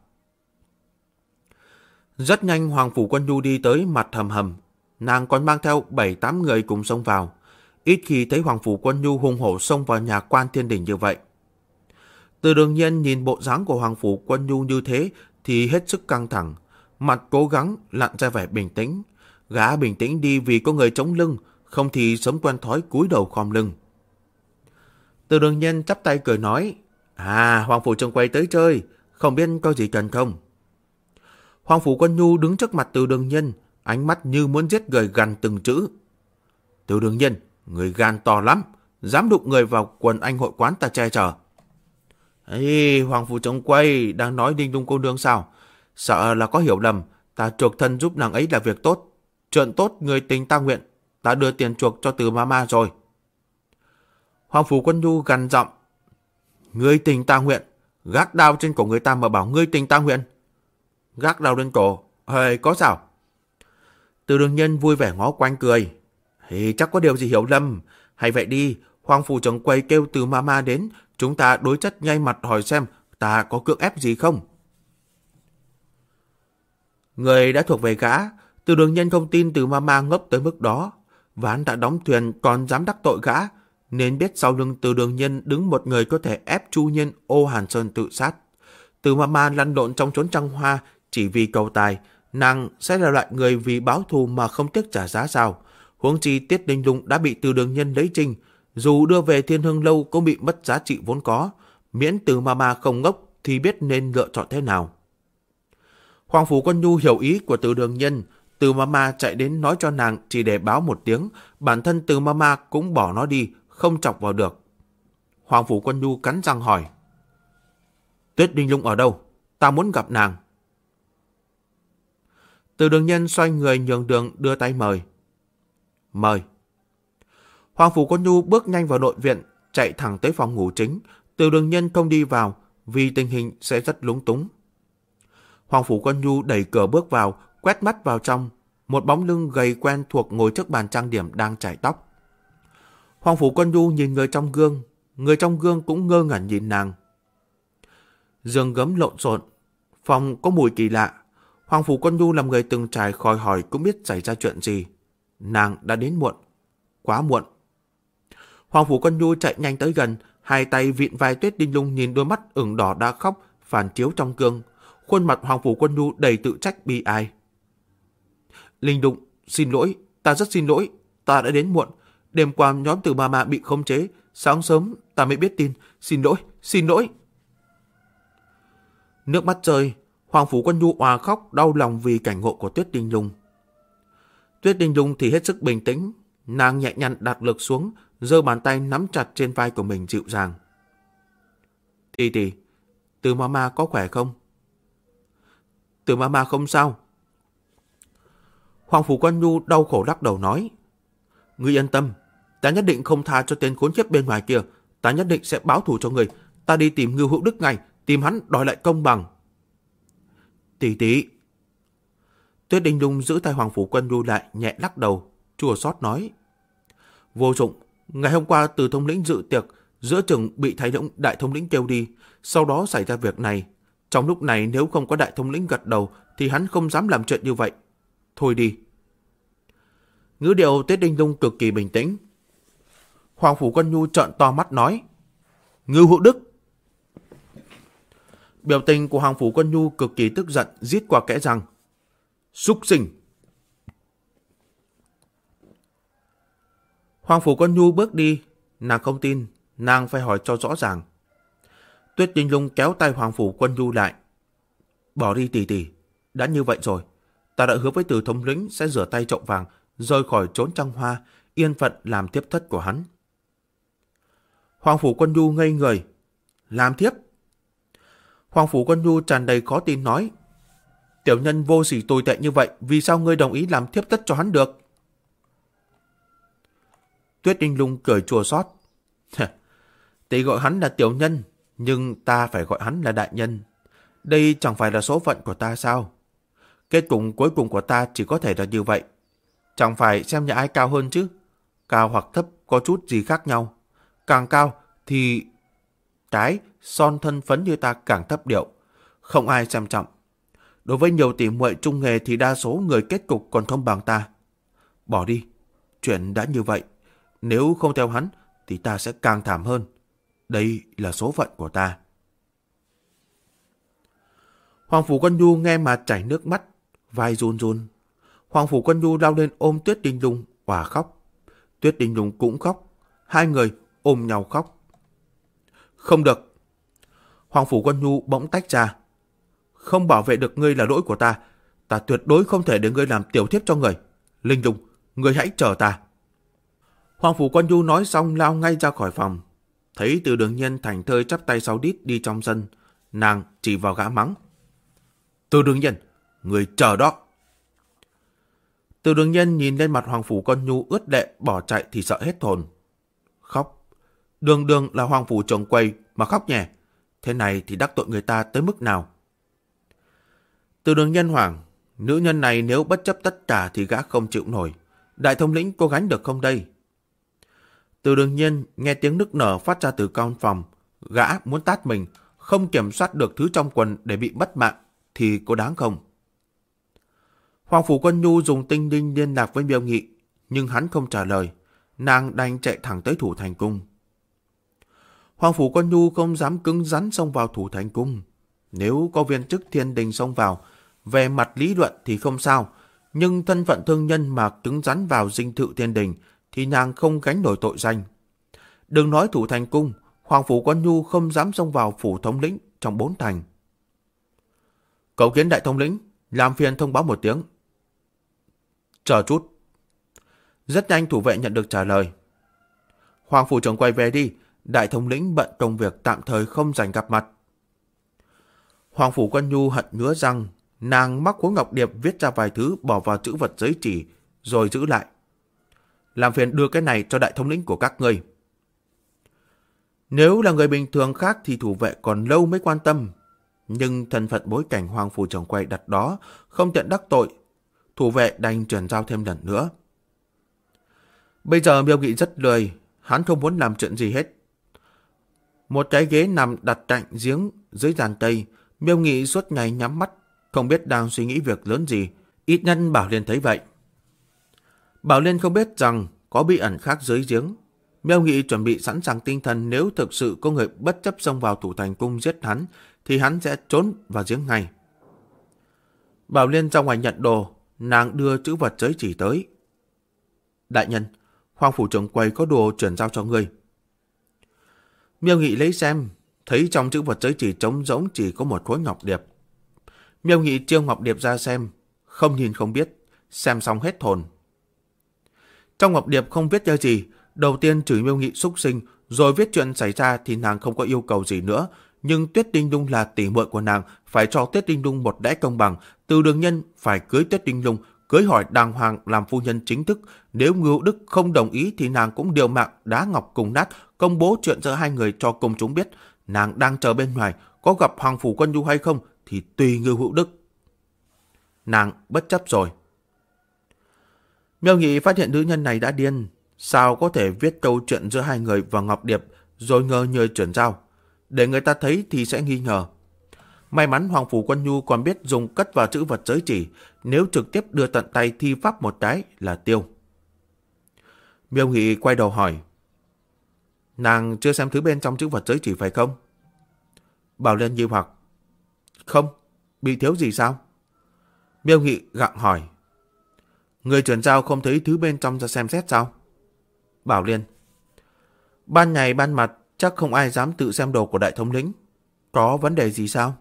A: Rất nhanh Hoàng Phủ Quân Nhu đi tới mặt hầm hầm, nàng còn mang theo 7-8 người cùng xông vào. Ít khi thấy Hoàng Phủ Quân Nhu hùng hổ xông vào nhà quan thiên đình như vậy. Từ Đường Nhiên nhìn bộ dáng của Hoàng Phủ Quân Nhu như thế thì hết sức căng thẳng, mặt cố gắng lặn ra vẻ bình tĩnh. Gã bình tĩnh đi vì có người chống lưng, không thì sớm quen thói cúi đầu khom lưng. Từ Đường Nhiên chắp tay cười nói, Hoàng Phủ Trường Quay tới chơi, không biết có gì cần không? Hoàng Phủ Quân Nhu đứng trước mặt Từ Đường Nhiên, ánh mắt như muốn giết người gằn từng chữ. Từ Đường Nhiên, người gan to lắm, dám đụng người vào quần anh hội quán ta che chở. Hoàng Phủ Trường Quay đang nói Linh Lung cô nương sao? Sợ là có hiểu lầm, ta chuộc thân giúp nàng ấy là việc tốt. Chuyện tốt người tình ta nguyện, ta đưa tiền chuộc cho Từ Mama rồi. Hoàng Phủ Quân Nhu gằn giọng, người tình ta nguyện, gác đao trên cổ người ta mà bảo người tình ta nguyện. Gác đao lên cổ, có sao? Từ Đường Nhân vui vẻ ngó quanh cười. Chắc có điều gì hiểu lầm. Hay vậy đi, Hoàng Phủ Trường Quay kêu Từ Mama đến, chúng ta đối chất ngay mặt hỏi xem ta có cưỡng ép gì không. Người đã thuộc về gã, Từ Đường Nhân không tin Từ Mama ngốc tới mức đó. Ván đã đóng thuyền còn dám đắc tội gã, nên biết sau lưng Từ Đường Nhân đứng một người có thể ép Chu Nhiên ô Hàn Sơn tự sát. Từ Mama lăn lộn trong chốn trăng hoa chỉ vì cầu tài, nàng sẽ là loại người vì báo thù mà không tiếc trả giá sao? Huống chi Tiết Linh Lung đã bị Từ Đường Nhân lấy trinh, dù đưa về Thiên Hương Lâu cũng bị mất giá trị vốn có, miễn Từ Mama không ngốc thì biết nên lựa chọn thế nào. Hoàng Phủ Quân Nhu hiểu ý của Từ Đường Nhân, Từ Mama chạy đến nói cho nàng chỉ để báo một tiếng, bản thân Từ Mama cũng bỏ nó đi, không chọc vào được. Hoàng Phủ Quân Nhu cắn răng hỏi, Tuyết Linh Lung ở đâu? Ta muốn gặp nàng. Từ Đường Nhân xoay người nhường đường đưa tay mời. Mời. Hoàng Phủ Quân Nhu bước nhanh vào nội viện, chạy thẳng tới phòng ngủ chính. Từ Đường Nhân không đi vào vì tình hình sẽ rất lúng túng. Hoàng Phủ Quân Nhu đẩy cửa bước vào, quét mắt vào trong. Một bóng lưng gầy quen thuộc ngồi trước bàn trang điểm đang chải tóc. Hoàng Phủ Quân Nhu nhìn người trong gương cũng ngơ ngẩn nhìn nàng. Giường gấm lộn xộn, phòng có mùi kỳ lạ. Hoàng Phủ Quân Nhu làm người từng trải khỏi hỏi cũng biết xảy ra chuyện gì. Nàng đã đến muộn, quá muộn. Hoàng Phủ Quân Nhu chạy nhanh tới gần, hai tay vịn vai Tuyết Linh Lung nhìn đôi mắt ửng đỏ đã khóc phản chiếu trong gương. Khuôn mặt Hoàng Phủ Quân Nhu đầy tự trách bi ai. Linh Lung, xin lỗi, ta rất xin lỗi, ta đã đến muộn. Đêm qua nhóm Từ Mama bị khống chế, sáng sớm ta mới biết tin, xin lỗi, xin lỗi. Nước mắt rơi, Hoàng Phủ Quân Nhu òa khóc đau lòng vì cảnh ngộ của Tuyết Linh Lung. Tuyết Linh Lung thì hết sức bình tĩnh, nàng nhẹ nhàng đặt lực xuống, giơ bàn tay nắm chặt trên vai của mình dịu dàng. Tỷ, Từ Mama có khỏe không? Từ Mama không sao. Hoàng Phủ Quân Nhu đau khổ lắc đầu nói, ngươi yên tâm, ta nhất định không tha cho tên khốn kiếp bên ngoài kia, ta nhất định sẽ báo thù cho ngươi, ta đi tìm Ngưu Hữu Đức ngay, tìm hắn đòi lại công bằng. Tỷ. Tuyết Linh Lung giữ tay Hoàng Phủ Quân Nhu lại, nhẹ lắc đầu, chua xót nói, vô dụng, ngày hôm qua Từ thống lĩnh dự tiệc, giữa chừng bị đại thống lĩnh kêu đi, sau đó xảy ra việc này. Trong lúc này nếu không có đại thống lĩnh gật đầu thì hắn không dám làm chuyện như vậy. Thôi đi. Ngữ điệu Tuyết Linh Lung cực kỳ bình tĩnh. Hoàng Phủ Quân Nhu trợn to mắt nói, Ngưu Hữu Đức. Biểu tình của Hoàng Phủ Quân Nhu cực kỳ tức giận, rít qua kẽ răng. Súc sinh! Hoàng Phủ Quân Nhu bước đi, nàng không tin, nàng phải hỏi cho rõ ràng. Tuyết Linh Lung kéo tay Hoàng Phủ Quân Nhu lại. Bỏ đi tỷ tỷ, đã như vậy rồi, ta đã hứa với Từ thống lĩnh sẽ rửa tay trộm vàng, rời khỏi trốn trăng hoa, yên phận làm tiếp thất của hắn. Hoàng Phủ Quân Nhu ngây người. Làm thiếp? Hoàng Phủ Quân Nhu tràn đầy khó tin nói. Tiểu nhân vô sỉ tồi tệ như vậy, vì sao ngươi đồng ý làm thiếp thất cho hắn được? Tuyết Linh Lung cười chua xót. Tỷ gọi hắn là tiểu nhân, nhưng ta phải gọi hắn là đại nhân. Đây chẳng phải là số phận của ta sao? Kết cục cuối cùng của ta chỉ có thể là như vậy. Chẳng phải xem nhà ai cao hơn chứ? Cao hoặc thấp có chút gì khác nhau. Càng cao thì cái son thân phấn như ta càng thấp điệu. Không ai xem trọng. Đối với nhiều tỷ muội trung nghề thì đa số người kết cục còn không bằng ta. Bỏ đi. Chuyện đã như vậy. Nếu không theo hắn thì ta sẽ càng thảm hơn. Đây là số phận của ta. Hoàng Phủ Quân Nhu nghe mà chảy nước mắt, vai run run. Hoàng Phủ Quân Nhu lao lên ôm Tuyết Linh Lung, òa khóc. Tuyết Linh Lung cũng khóc. Hai người ôm nhau khóc. Không được. Hoàng Phủ Quân Nhu bỗng tách ra. Không bảo vệ được ngươi là lỗi của ta. Ta tuyệt đối không thể để ngươi làm tiểu thiếp cho người. Linh Lung, ngươi hãy chờ ta. Hoàng Phủ Quân Nhu nói xong lao ngay ra khỏi phòng. Thấy Từ Đường Nhiên thảnh thơi chắp tay sau đít đi trong sân, nàng chỉ vào gã mắng. Từ Đường Nhiên, người chờ đó. Từ Đường Nhiên nhìn lên mặt Hoàng Phủ Quân Nhu ướt lệ bỏ chạy thì sợ hết hồn. Khóc. Đường đường là Hoàng Phủ chồng quầy mà khóc nhè. Thế này thì đắc tội người ta tới mức nào? Từ Đường Nhiên hoảng. Nữ nhân này nếu bất chấp tất cả thì gã không chịu nổi. Đại thống lĩnh có gánh được không đây? Từ Đường Nhiên nghe tiếng nức nở phát ra từ căn phòng. Gã muốn tát mình, không kiểm soát được thứ trong quần để bị mất mạng thì có đáng không? Hoàng Phủ Quân Nhu dùng tinh linh liên lạc với Miêu Nghị, nhưng hắn không trả lời. Nàng đành chạy thẳng tới Thủ Thành Cung. Hoàng Phủ Quân Nhu không dám cứng rắn xông vào Thủ Thành Cung. Nếu có viên chức thiên đình xông vào, về mặt lý luận thì không sao, nhưng thân phận thương nhân mà cứng rắn vào dinh thự thiên đình thì nàng không gánh nổi tội danh. Đừng nói Thủ Thành Cung, Hoàng Phủ Quân Nhu không dám xông vào phủ thống lĩnh trong 4 thành. Cầu kiến đại thống lĩnh, làm phiền thông báo một tiếng. Chờ chút. Rất nhanh thủ vệ nhận được trả lời. Hoàng phủ trưởng quay về đi, đại thống lĩnh bận công việc tạm thời không rảnh gặp mặt. Hoàng Phủ Quân Nhu hận ngứa răng, nàng móc khối ngọc điệp viết ra vài thứ bỏ vào chữ vật giấy chỉ, rồi giữ lại. Làm phiền đưa cái này cho đại thống lĩnh của các ngươi. Nếu là người bình thường khác thì thủ vệ còn lâu mới quan tâm. Nhưng thân phận bối cảnh Hoàng Phủ trưởng quay đặt đó không tiện đắc tội. Thủ vệ đành chuyển giao thêm lần nữa. Bây giờ Miêu Nghị rất lười, hắn không muốn làm chuyện gì hết. Một cái ghế nằm đặt cạnh giếng dưới giàn tây, Miêu Nghị suốt ngày nhắm mắt, không biết đang suy nghĩ việc lớn gì. Ít nhất Bảo Liên thấy vậy. Bảo Liên không biết rằng có bí ẩn khác dưới giếng. Miêu Nghị chuẩn bị sẵn sàng tinh thần, nếu thực sự có người bất chấp xông vào Thủ Thành Cung giết hắn, thì hắn sẽ trốn vào giếng ngay. Bảo Liên ra ngoài nhận đồ, nàng đưa chữ vật giấy chỉ tới. Đại nhân, Hoàng phủ trưởng quầy có đồ chuyển giao cho ngươi. Miêu Nghị lấy xem, thấy trong chữ vật giấy chỉ trống rỗng chỉ có một khối ngọc điệp. Miêu Nghị chiêu ngọc điệp ra xem, không nhìn không biết, xem xong hết hồn. Trong ngọc điệp không viết ra gì, đầu tiên chửi Miêu Nghị xúc sinh, rồi viết chuyện xảy ra thì nàng không có yêu cầu gì nữa. Nhưng Tuyết Linh Lung là tỷ muội của nàng, phải cho Tuyết Linh Lung một lẽ công bằng. Từ Đường Nhân phải cưới Tuyết Linh Lung, cưới hỏi đàng hoàng làm phu nhân chính thức. Nếu Ngưu Đức không đồng ý thì nàng cũng điều mạng đá ngọc cùng nát, công bố chuyện giữa hai người cho công chúng biết. Nàng đang chờ bên ngoài, có gặp Hoàng Phủ Quân Nhu hay không thì tùy Ngưu Hữu Đức. Nàng bất chấp rồi. Miêu Nghị phát hiện nữ nhân này đã điên. Sao có thể viết câu chuyện giữa hai người vào ngọc điệp rồi ngờ nhờ chuyển giao? Để người ta thấy thì sẽ nghi ngờ. May mắn Hoàng Phủ Quân Nhu còn biết dùng cất vào chữ vật giới chỉ, nếu trực tiếp đưa tận tay thi pháp một cái là tiêu. Miêu Nghị quay đầu hỏi. Nàng chưa xem thứ bên trong chữ vật giới chỉ phải không? Bảo Liên nghi hoặc. Không, bị thiếu gì sao? Miêu Nghị gặng hỏi. Người chuyển giao không thấy thứ bên trong ra xem xét sao? Bảo Liên. Ban ngày ban mặt chắc không ai dám tự xem đồ của đại thống lĩnh. Có vấn đề gì sao?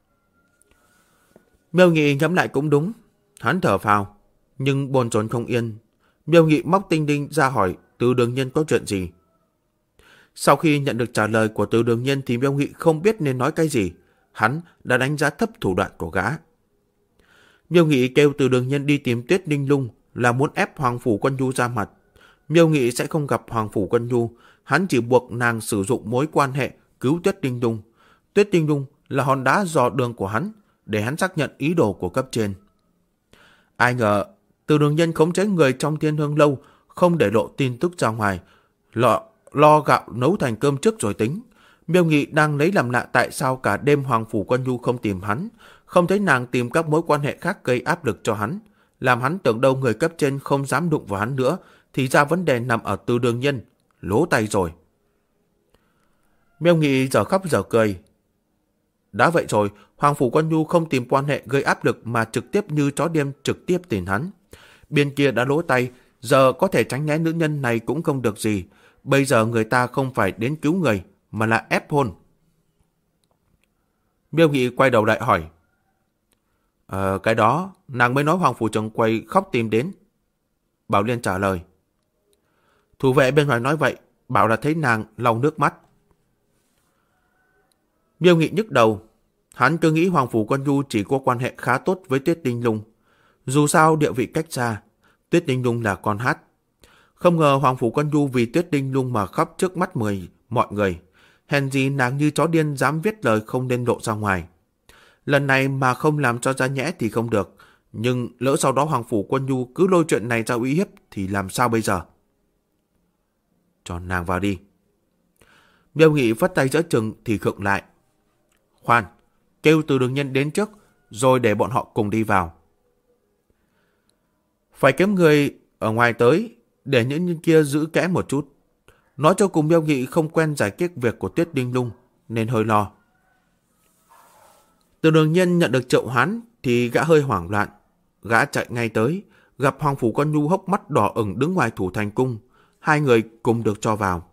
A: Miêu Nghị nhắm lại cũng đúng. Hắn thở phào, nhưng bồn chồn không yên. Miêu Nghị móc tinh đinh ra hỏi Từ Đường Nhân có chuyện gì. Sau khi nhận được trả lời của Từ Đường Nhân thì Miêu Nghị không biết nên nói cái gì. Hắn đã đánh giá thấp thủ đoạn của gã. Miêu Nghị kêu Từ Đường Nhân đi tìm Tuyết Ninh Lung là muốn ép Hoàng Phủ Quân Nhu ra mặt. Miêu Nghị sẽ không gặp Hoàng Phủ Quân Nhu, hắn chỉ buộc nàng sử dụng mối quan hệ cứu Tuyết Ninh Lung. Tuyết Ninh Lung là hòn đá dò đường của hắn, để hắn xác nhận ý đồ của cấp trên. Ai ngờ Từ Đường Nhân khống chế người trong Thiên Hương Lâu, không để lộ tin tức ra ngoài, lo gạo nấu thành cơm trước rồi tính. Miêu Nghị đang lấy làm lạ tại sao cả đêm Hoàng Phủ Quân Nhu không tìm hắn, không thấy nàng tìm các mối quan hệ khác gây áp lực cho hắn, làm hắn tưởng đâu người cấp trên không dám đụng vào hắn nữa, thì ra vấn đề nằm ở Từ Đường Nhân. Lố tay rồi. Miêu Nghị giờ khóc giờ cười. Đã vậy rồi, Hoàng Phủ Quân Nhu không tìm quan hệ gây áp lực mà trực tiếp như chó điên trực tiếp tìm hắn. Bên kia đã lố tay, giờ có thể tránh né nữ nhân này cũng không được gì. Bây giờ người ta không phải đến cứu người, mà là ép hôn. Miêu Nghị quay đầu lại hỏi. Cái đó, nàng mới nói Hoàng Phủ Trường Quầy khóc tìm đến. Bảo Liên trả lời. Thủ vệ bên ngoài nói vậy, bảo là thấy nàng lau nước mắt. Miêu Nghị nhức đầu. Hắn cứ nghĩ Hoàng Phủ Quân Nhu chỉ có quan hệ khá tốt với Tuyết Ninh Lung. Dù sao địa vị cách xa, Tuyết Ninh Lung là con hát. Không ngờ Hoàng Phủ Quân Nhu vì Tuyết Ninh Lung mà khóc trước mắt mọi người. Hèn gì nàng như chó điên dám viết lời không nên lộ ra ngoài. Lần này mà không làm cho ra nhẽ thì không được. Nhưng lỡ sau đó Hoàng Phủ Quân Nhu cứ lôi chuyện này ra uy hiếp thì làm sao bây giờ? Cho nàng vào đi. Miêu Nghị phất tay giữa chừng thì khựng lại. Khoan, kêu Từ Đường Nhân đến trước, rồi để bọn họ cùng đi vào. Phải kiếm người ở ngoài tới, để những nhân kia giữ kẽ một chút. Nói cho cùng Miêu Nghị không quen giải quyết việc của Tuyết Ninh Lung, nên hơi lo. Từ Đường Nhân nhận được triệu hoán thì gã hơi hoảng loạn. Gã chạy ngay tới, gặp Hoàng Phủ Quân Nhu hốc mắt đỏ ửng đứng ngoài thủ thành cung. Hai người cùng được cho vào.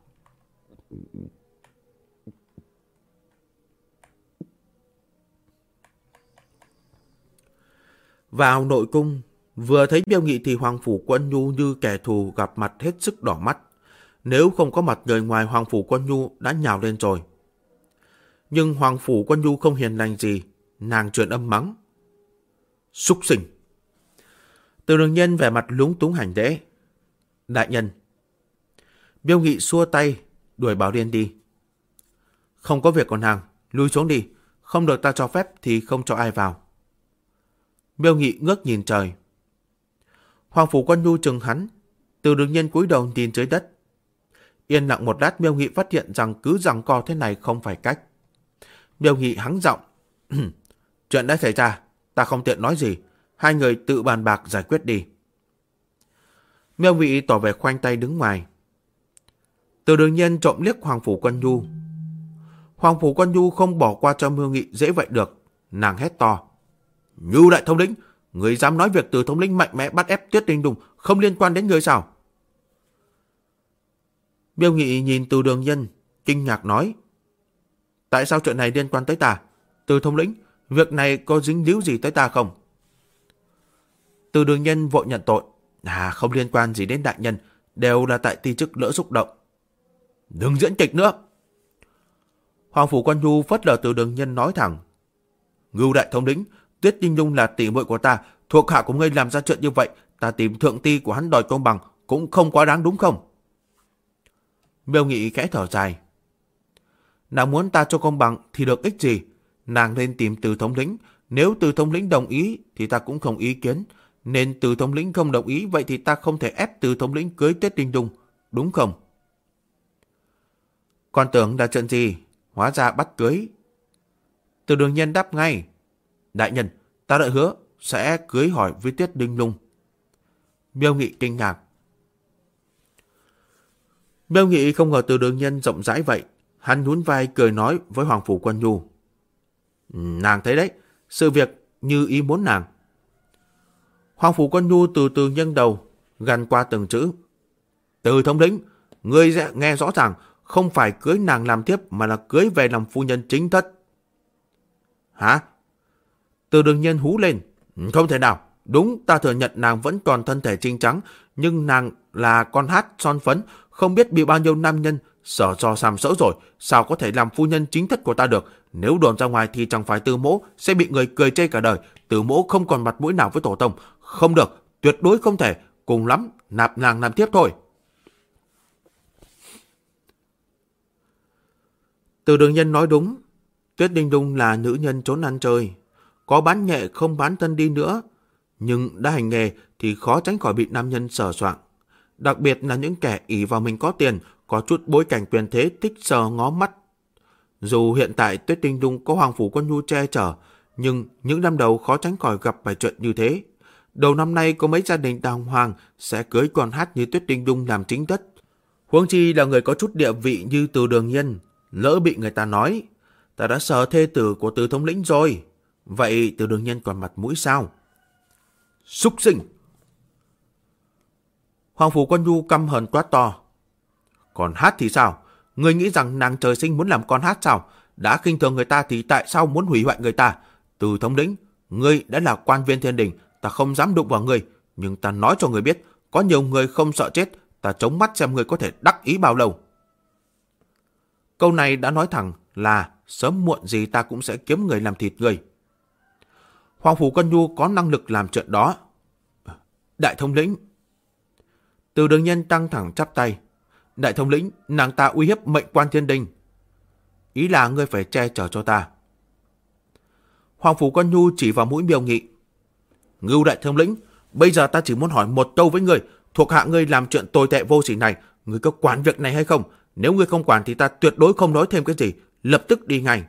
A: Vào nội cung, vừa thấy Miêu Nghị thì Hoàng Phủ Quân Nhu như kẻ thù gặp mặt hết sức đỏ mắt. Nếu không có mặt người ngoài, Hoàng Phủ Quân Nhu đã nhào lên rồi. Nhưng Hoàng Phủ Quân Nhu không hiền lành gì, nàng truyền âm mắng. Súc sinh! Từ Đường Nhân vẻ mặt lúng túng hành lễ. Đại nhân! Miêu Nghị xua tay, đuổi Bảo Liên đi. Không có việc của nàng, lui xuống đi. Không được ta cho phép thì không cho ai vào. Miêu Nghị ngước nhìn trời. Hoàng Phủ Quân Nhu chừng hắn. Từ Đường Nhân cúi đầu nhìn dưới đất. Yên lặng một lát, Miêu Nghị phát hiện rằng cứ giằng co thế này không phải cách. Miêu Nghị hắng giọng. Chuyện đã xảy ra, ta không tiện nói gì. Hai người tự bàn bạc giải quyết đi. Miêu Nghị tỏ vẻ khoanh tay đứng ngoài. Từ Đường Nhân trộm liếc Hoàng Phủ Quân Nhu. Hoàng Phủ Quân Nhu không bỏ qua cho Miêu Nghị dễ vậy được. Nàng hét to. Nhu đại thống lĩnh, người dám nói việc Từ thống lĩnh mạnh mẽ bắt ép Tuyết Ninh Lung không liên quan đến người sao? Miêu Nghị nhìn Từ Đường Nhân, kinh ngạc nói. Tại sao chuyện này liên quan tới ta? Từ thống lĩnh, việc này có dính líu gì tới ta không? Từ Đường Nhân vội nhận tội. Không liên quan gì đến đại nhân, đều là tại ti chức lỡ xúc động. Đừng diễn kịch nữa. Hoàng Phủ Quân Nhu phớt lờ Từ Đường Nhân nói thẳng. Ngưu đại thống lĩnh, Tuyết Ninh Lung là tỷ muội của ta, thuộc hạ của ngươi làm ra chuyện như vậy, ta tìm thượng ti của hắn đòi công bằng cũng không quá đáng đúng không? Miêu Nghị khẽ thở dài. Nàng muốn ta cho công bằng thì được ích gì? Nàng nên tìm Từ thống lĩnh, nếu Từ thống lĩnh đồng ý thì ta cũng không ý kiến, nên Từ thống lĩnh không đồng ý, vậy thì ta không thể ép Từ thống lĩnh cưới Tuyết Ninh Lung, đúng không? Con tưởng là chuyện gì, hóa ra bắt cưới. Từ Đường Nhân đáp ngay. Đại nhân, ta đã hứa sẽ cưới hỏi với Tuyết Ninh Lung. Miêu Nghị kinh ngạc. Miêu Nghị không ngờ Từ Đường Nhân rộng rãi vậy. Hắn nhún vai cười nói với Hoàng Phủ Quân Nhu. Nàng thấy đấy, sự việc như ý muốn nàng. Hoàng Phủ Quân Nhu từ từ nghiêng đầu, gằn qua từng chữ. Từ thống lĩnh, ngươi sẽ nghe rõ ràng, không phải cưới nàng làm thiếp mà là cưới về làm phu nhân chính thất. Hả? Từ Đường Nhiên hú lên. Không thể nào. Đúng, ta thừa nhận nàng vẫn còn thân thể trinh trắng, nhưng nàng là con hát son phấn, không biết bị bao nhiêu nam nhân sở do sàm sỡ rồi, sao có thể làm phu nhân chính thất của ta được? Nếu đồn ra ngoài thì chẳng phải Từ mỗ sẽ bị người cười chê cả đời. Từ mỗ không còn mặt mũi nào với tổ tông. Không được, tuyệt đối không thể. Cùng lắm, nạp nàng làm tiếp thôi. Từ Đường Nhân nói đúng. Tuyết Đinh Đung là nữ nhân trốn ăn chơi. Có bán nhẹ không bán thân đi nữa. Nhưng đã hành nghề thì khó tránh khỏi bị nam nhân sờ soạng. Đặc biệt là những kẻ ỷ vào mình có tiền, có chút bối cảnh quyền thế thích sờ ngó mắt. Dù hiện tại Tuyết Đinh Đung có Hoàng Phủ Quân Nhu che chở, nhưng những năm đầu khó tránh khỏi gặp phải chuyện như thế. Đầu năm nay có mấy gia đình đàng hoàng sẽ cưới con hát như Tuyết Đinh Đung làm chính thất. Huống chi là người có chút địa vị như Từ Đường Nhân, lỡ bị người ta nói, ta đã sờ thê tử của Từ thống lĩnh rồi. Vậy Từ Đường Nhân còn mặt mũi sao? Súc sinh! Hoàng Phủ Quân Nhu căm hờn quát to. Còn hát thì sao? Ngươi nghĩ rằng nàng trời sinh muốn làm con hát sao? Đã khinh thường người ta thì tại sao muốn hủy hoại người ta? Từ thống lĩnh, ngươi đã là quan viên thiên đình, ta không dám đụng vào ngươi. Nhưng ta nói cho ngươi biết, có nhiều người không sợ chết, ta chống mắt xem ngươi có thể đắc ý bao lâu. Câu này đã nói thẳng là sớm muộn gì ta cũng sẽ kiếm người làm thịt ngươi. Hoàng Phủ Quân Nhu có năng lực làm chuyện đó. Đại thống lĩnh. Từ Đường Nhân tăng thẳng chắp tay. Đại thống lĩnh, nàng ta uy hiếp mệnh quan thiên đình. Ý là ngươi phải che chở cho ta. Hoàng Phủ Quân Nhu chỉ vào mũi Miêu Nghị. Ngưu đại thống lĩnh, bây giờ ta chỉ muốn hỏi một câu với ngươi. Thuộc hạ ngươi làm chuyện tồi tệ vô sỉ này, ngươi có quản việc này hay không? Nếu ngươi không quản thì ta tuyệt đối không nói thêm cái gì. Lập tức đi ngay.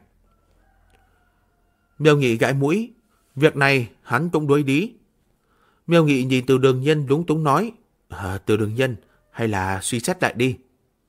A: Miêu Nghị gãi mũi. Việc này hắn cũng đối lý. Miêu Nghị nhìn Từ Đường Nhân lúng túng nói. Từ Đường Nhân, hay là suy xét lại đi.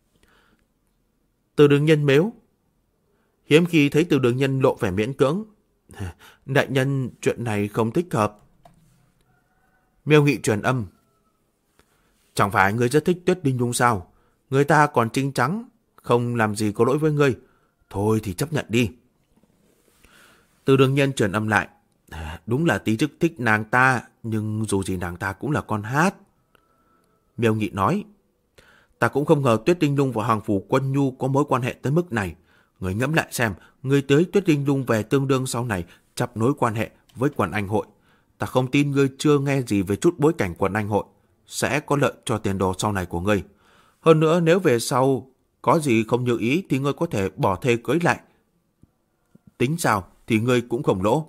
A: Từ Đường Nhân mếu. Hiếm khi thấy Từ Đường Nhân lộ vẻ miễn cưỡng. Đại nhân, chuyện này không thích hợp. Miêu Nghị truyền âm. Chẳng phải ngươi rất thích Tuyết Đinh Nhung sao? Người ta còn trinh trắng, không làm gì có lỗi với ngươi. Thôi thì chấp nhận đi. Từ Đường Nhân truyền âm lại. Đúng là tí chức thích nàng ta, nhưng dù gì nàng ta cũng là con hát. Miêu Nghị nói. Ta cũng không ngờ Tuyết Đinh Nhung và Hoàng Phủ Quân Nhu có mối quan hệ tới mức này. Người ngẫm lại xem, người tới Tuyết Đinh Nhung về tương đương sau này chắp nối quan hệ với quần anh hội. Ta không tin ngươi chưa nghe gì về chút bối cảnh quần anh hội. Sẽ có lợi cho tiền đồ sau này của ngươi. Hơn nữa nếu về sau có gì không như ý thì ngươi có thể bỏ thê cưới lại. Tính sao thì ngươi cũng không lỗ.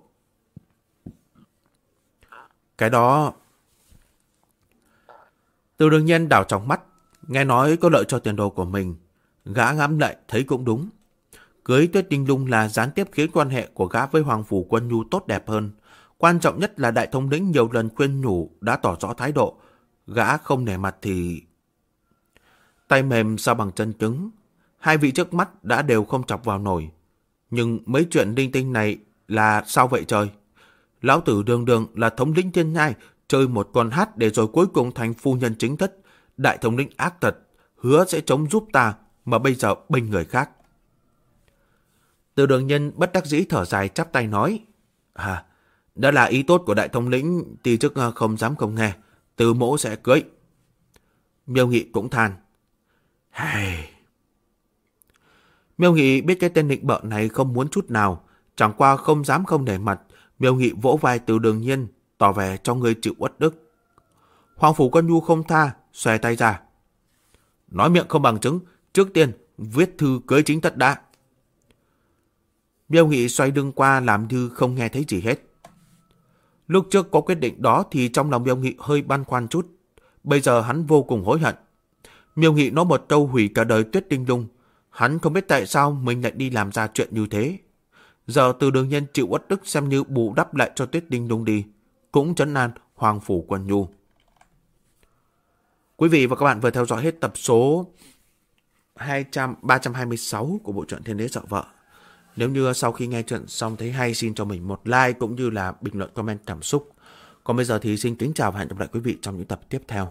A: Cái đó... Từ Đường Nhân đảo trong mắt, nghe nói có lợi cho tiền đồ của mình. Gã ngẫm lại thấy cũng đúng. Cưới Tuyết Đinh Nhung là gián tiếp khiến quan hệ của gã với Hoàng Phủ Quân Nhu tốt đẹp hơn. Quan trọng nhất là đại thống lĩnh nhiều lần khuyên nhủ đã tỏ rõ thái độ. Gã không nể mặt thì... Tay mềm sao bằng chân cứng. Hai vị trước mắt đã đều không chọc vào nổi. Nhưng mấy chuyện linh tinh này là sao vậy trời? Lão tử đường đường là thống lĩnh thiên nhai, chơi một con hát để rồi cuối cùng thành phu nhân chính thất. Đại thống lĩnh ác thật, hứa sẽ chống giúp ta, mà bây giờ bênh người khác. Từ Đường Nhân bất đắc dĩ thở dài chắp tay nói. Đã là ý tốt của đại thống lĩnh thì trước không dám không nghe. Từ mỗ sẽ cưới. Miêu Nghị cũng than. Miêu Nghị biết cái tên nịnh bợ này không muốn chút nào. Chẳng qua không dám không để mặt. Miêu Nghị vỗ vai Từ Đường Nhân, tỏ vẻ cho người chịu uất đức. Hoàng Phủ Quân Nhu không tha, xòe tay ra. Nói miệng không bằng chứng, trước tiên viết thư cưới chính thất đã. Miêu Nghị xoay lưng qua làm như không nghe thấy gì hết. Lúc trước có quyết định đó thì trong lòng Miêu Nghị hơi băn khoăn chút. Bây giờ hắn vô cùng hối hận. Miêu Nghị nói một câu hủy cả đời Tuyết Đinh Nhung. Hắn không biết tại sao mình lại đi làm ra chuyện như thế. Giờ Từ Đường Nhân chịu uất đức xem như bù đắp lại cho Tuyết Đinh Nhung đi. Cũng trấn an Hoàng Phủ Quân Nhu. Quý vị và các bạn vừa theo dõi hết tập số 326 của bộ truyện Thiên Đế Sợ Vợ. Nếu như sau khi nghe chuyện xong thấy hay, xin cho mình một like cũng như là bình luận comment cảm xúc. Còn bây giờ thì xin kính chào và hẹn gặp lại quý vị trong những tập tiếp theo.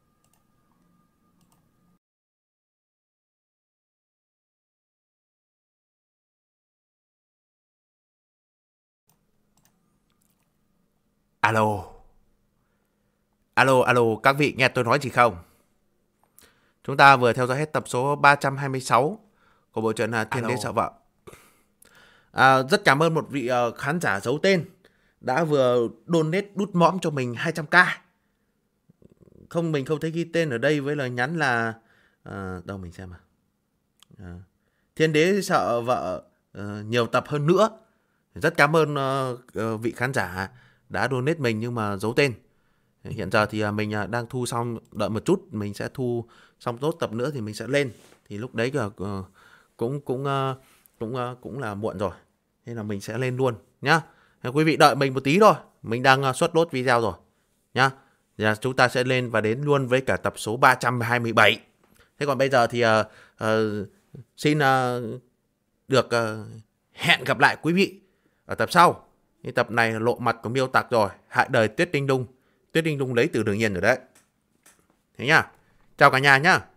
A: Alo. Alo, alo, các vị nghe tôi nói gì không? Chúng ta vừa theo dõi hết tập số 326 của bộ truyện Thiên Đế Sợ Vợ. Rất cảm ơn một vị khán giả giấu tên đã vừa donate đút mõm cho mình 200k. Mình không thấy ghi tên ở đây với lời nhắn là đâu mình xem Thiên Đế Sợ Vợ nhiều tập hơn nữa. Rất cảm ơn vị khán giả đã donate mình nhưng mà giấu tên. Hiện giờ thì mình đang thu xong, đợi một chút mình sẽ thu xong tốt tập nữa thì mình sẽ lên. Thì lúc đấy cũng là muộn rồi. Nên là mình sẽ lên luôn nhá. Quý vị đợi mình một tí thôi, mình đang xuất lốt video rồi nhá. Giờ chúng ta sẽ lên và đến luôn với cả tập số 327. Thế còn bây giờ thì xin được hẹn gặp lại quý vị ở tập sau. Thì tập này là lộ mặt của Miêu Tặc rồi, hại đời Tuyết Đinh Đung. Tuyết Đinh Đung lấy từ Đường Nhiên rồi đấy. Thế nhá. Chào cả nhà nhá.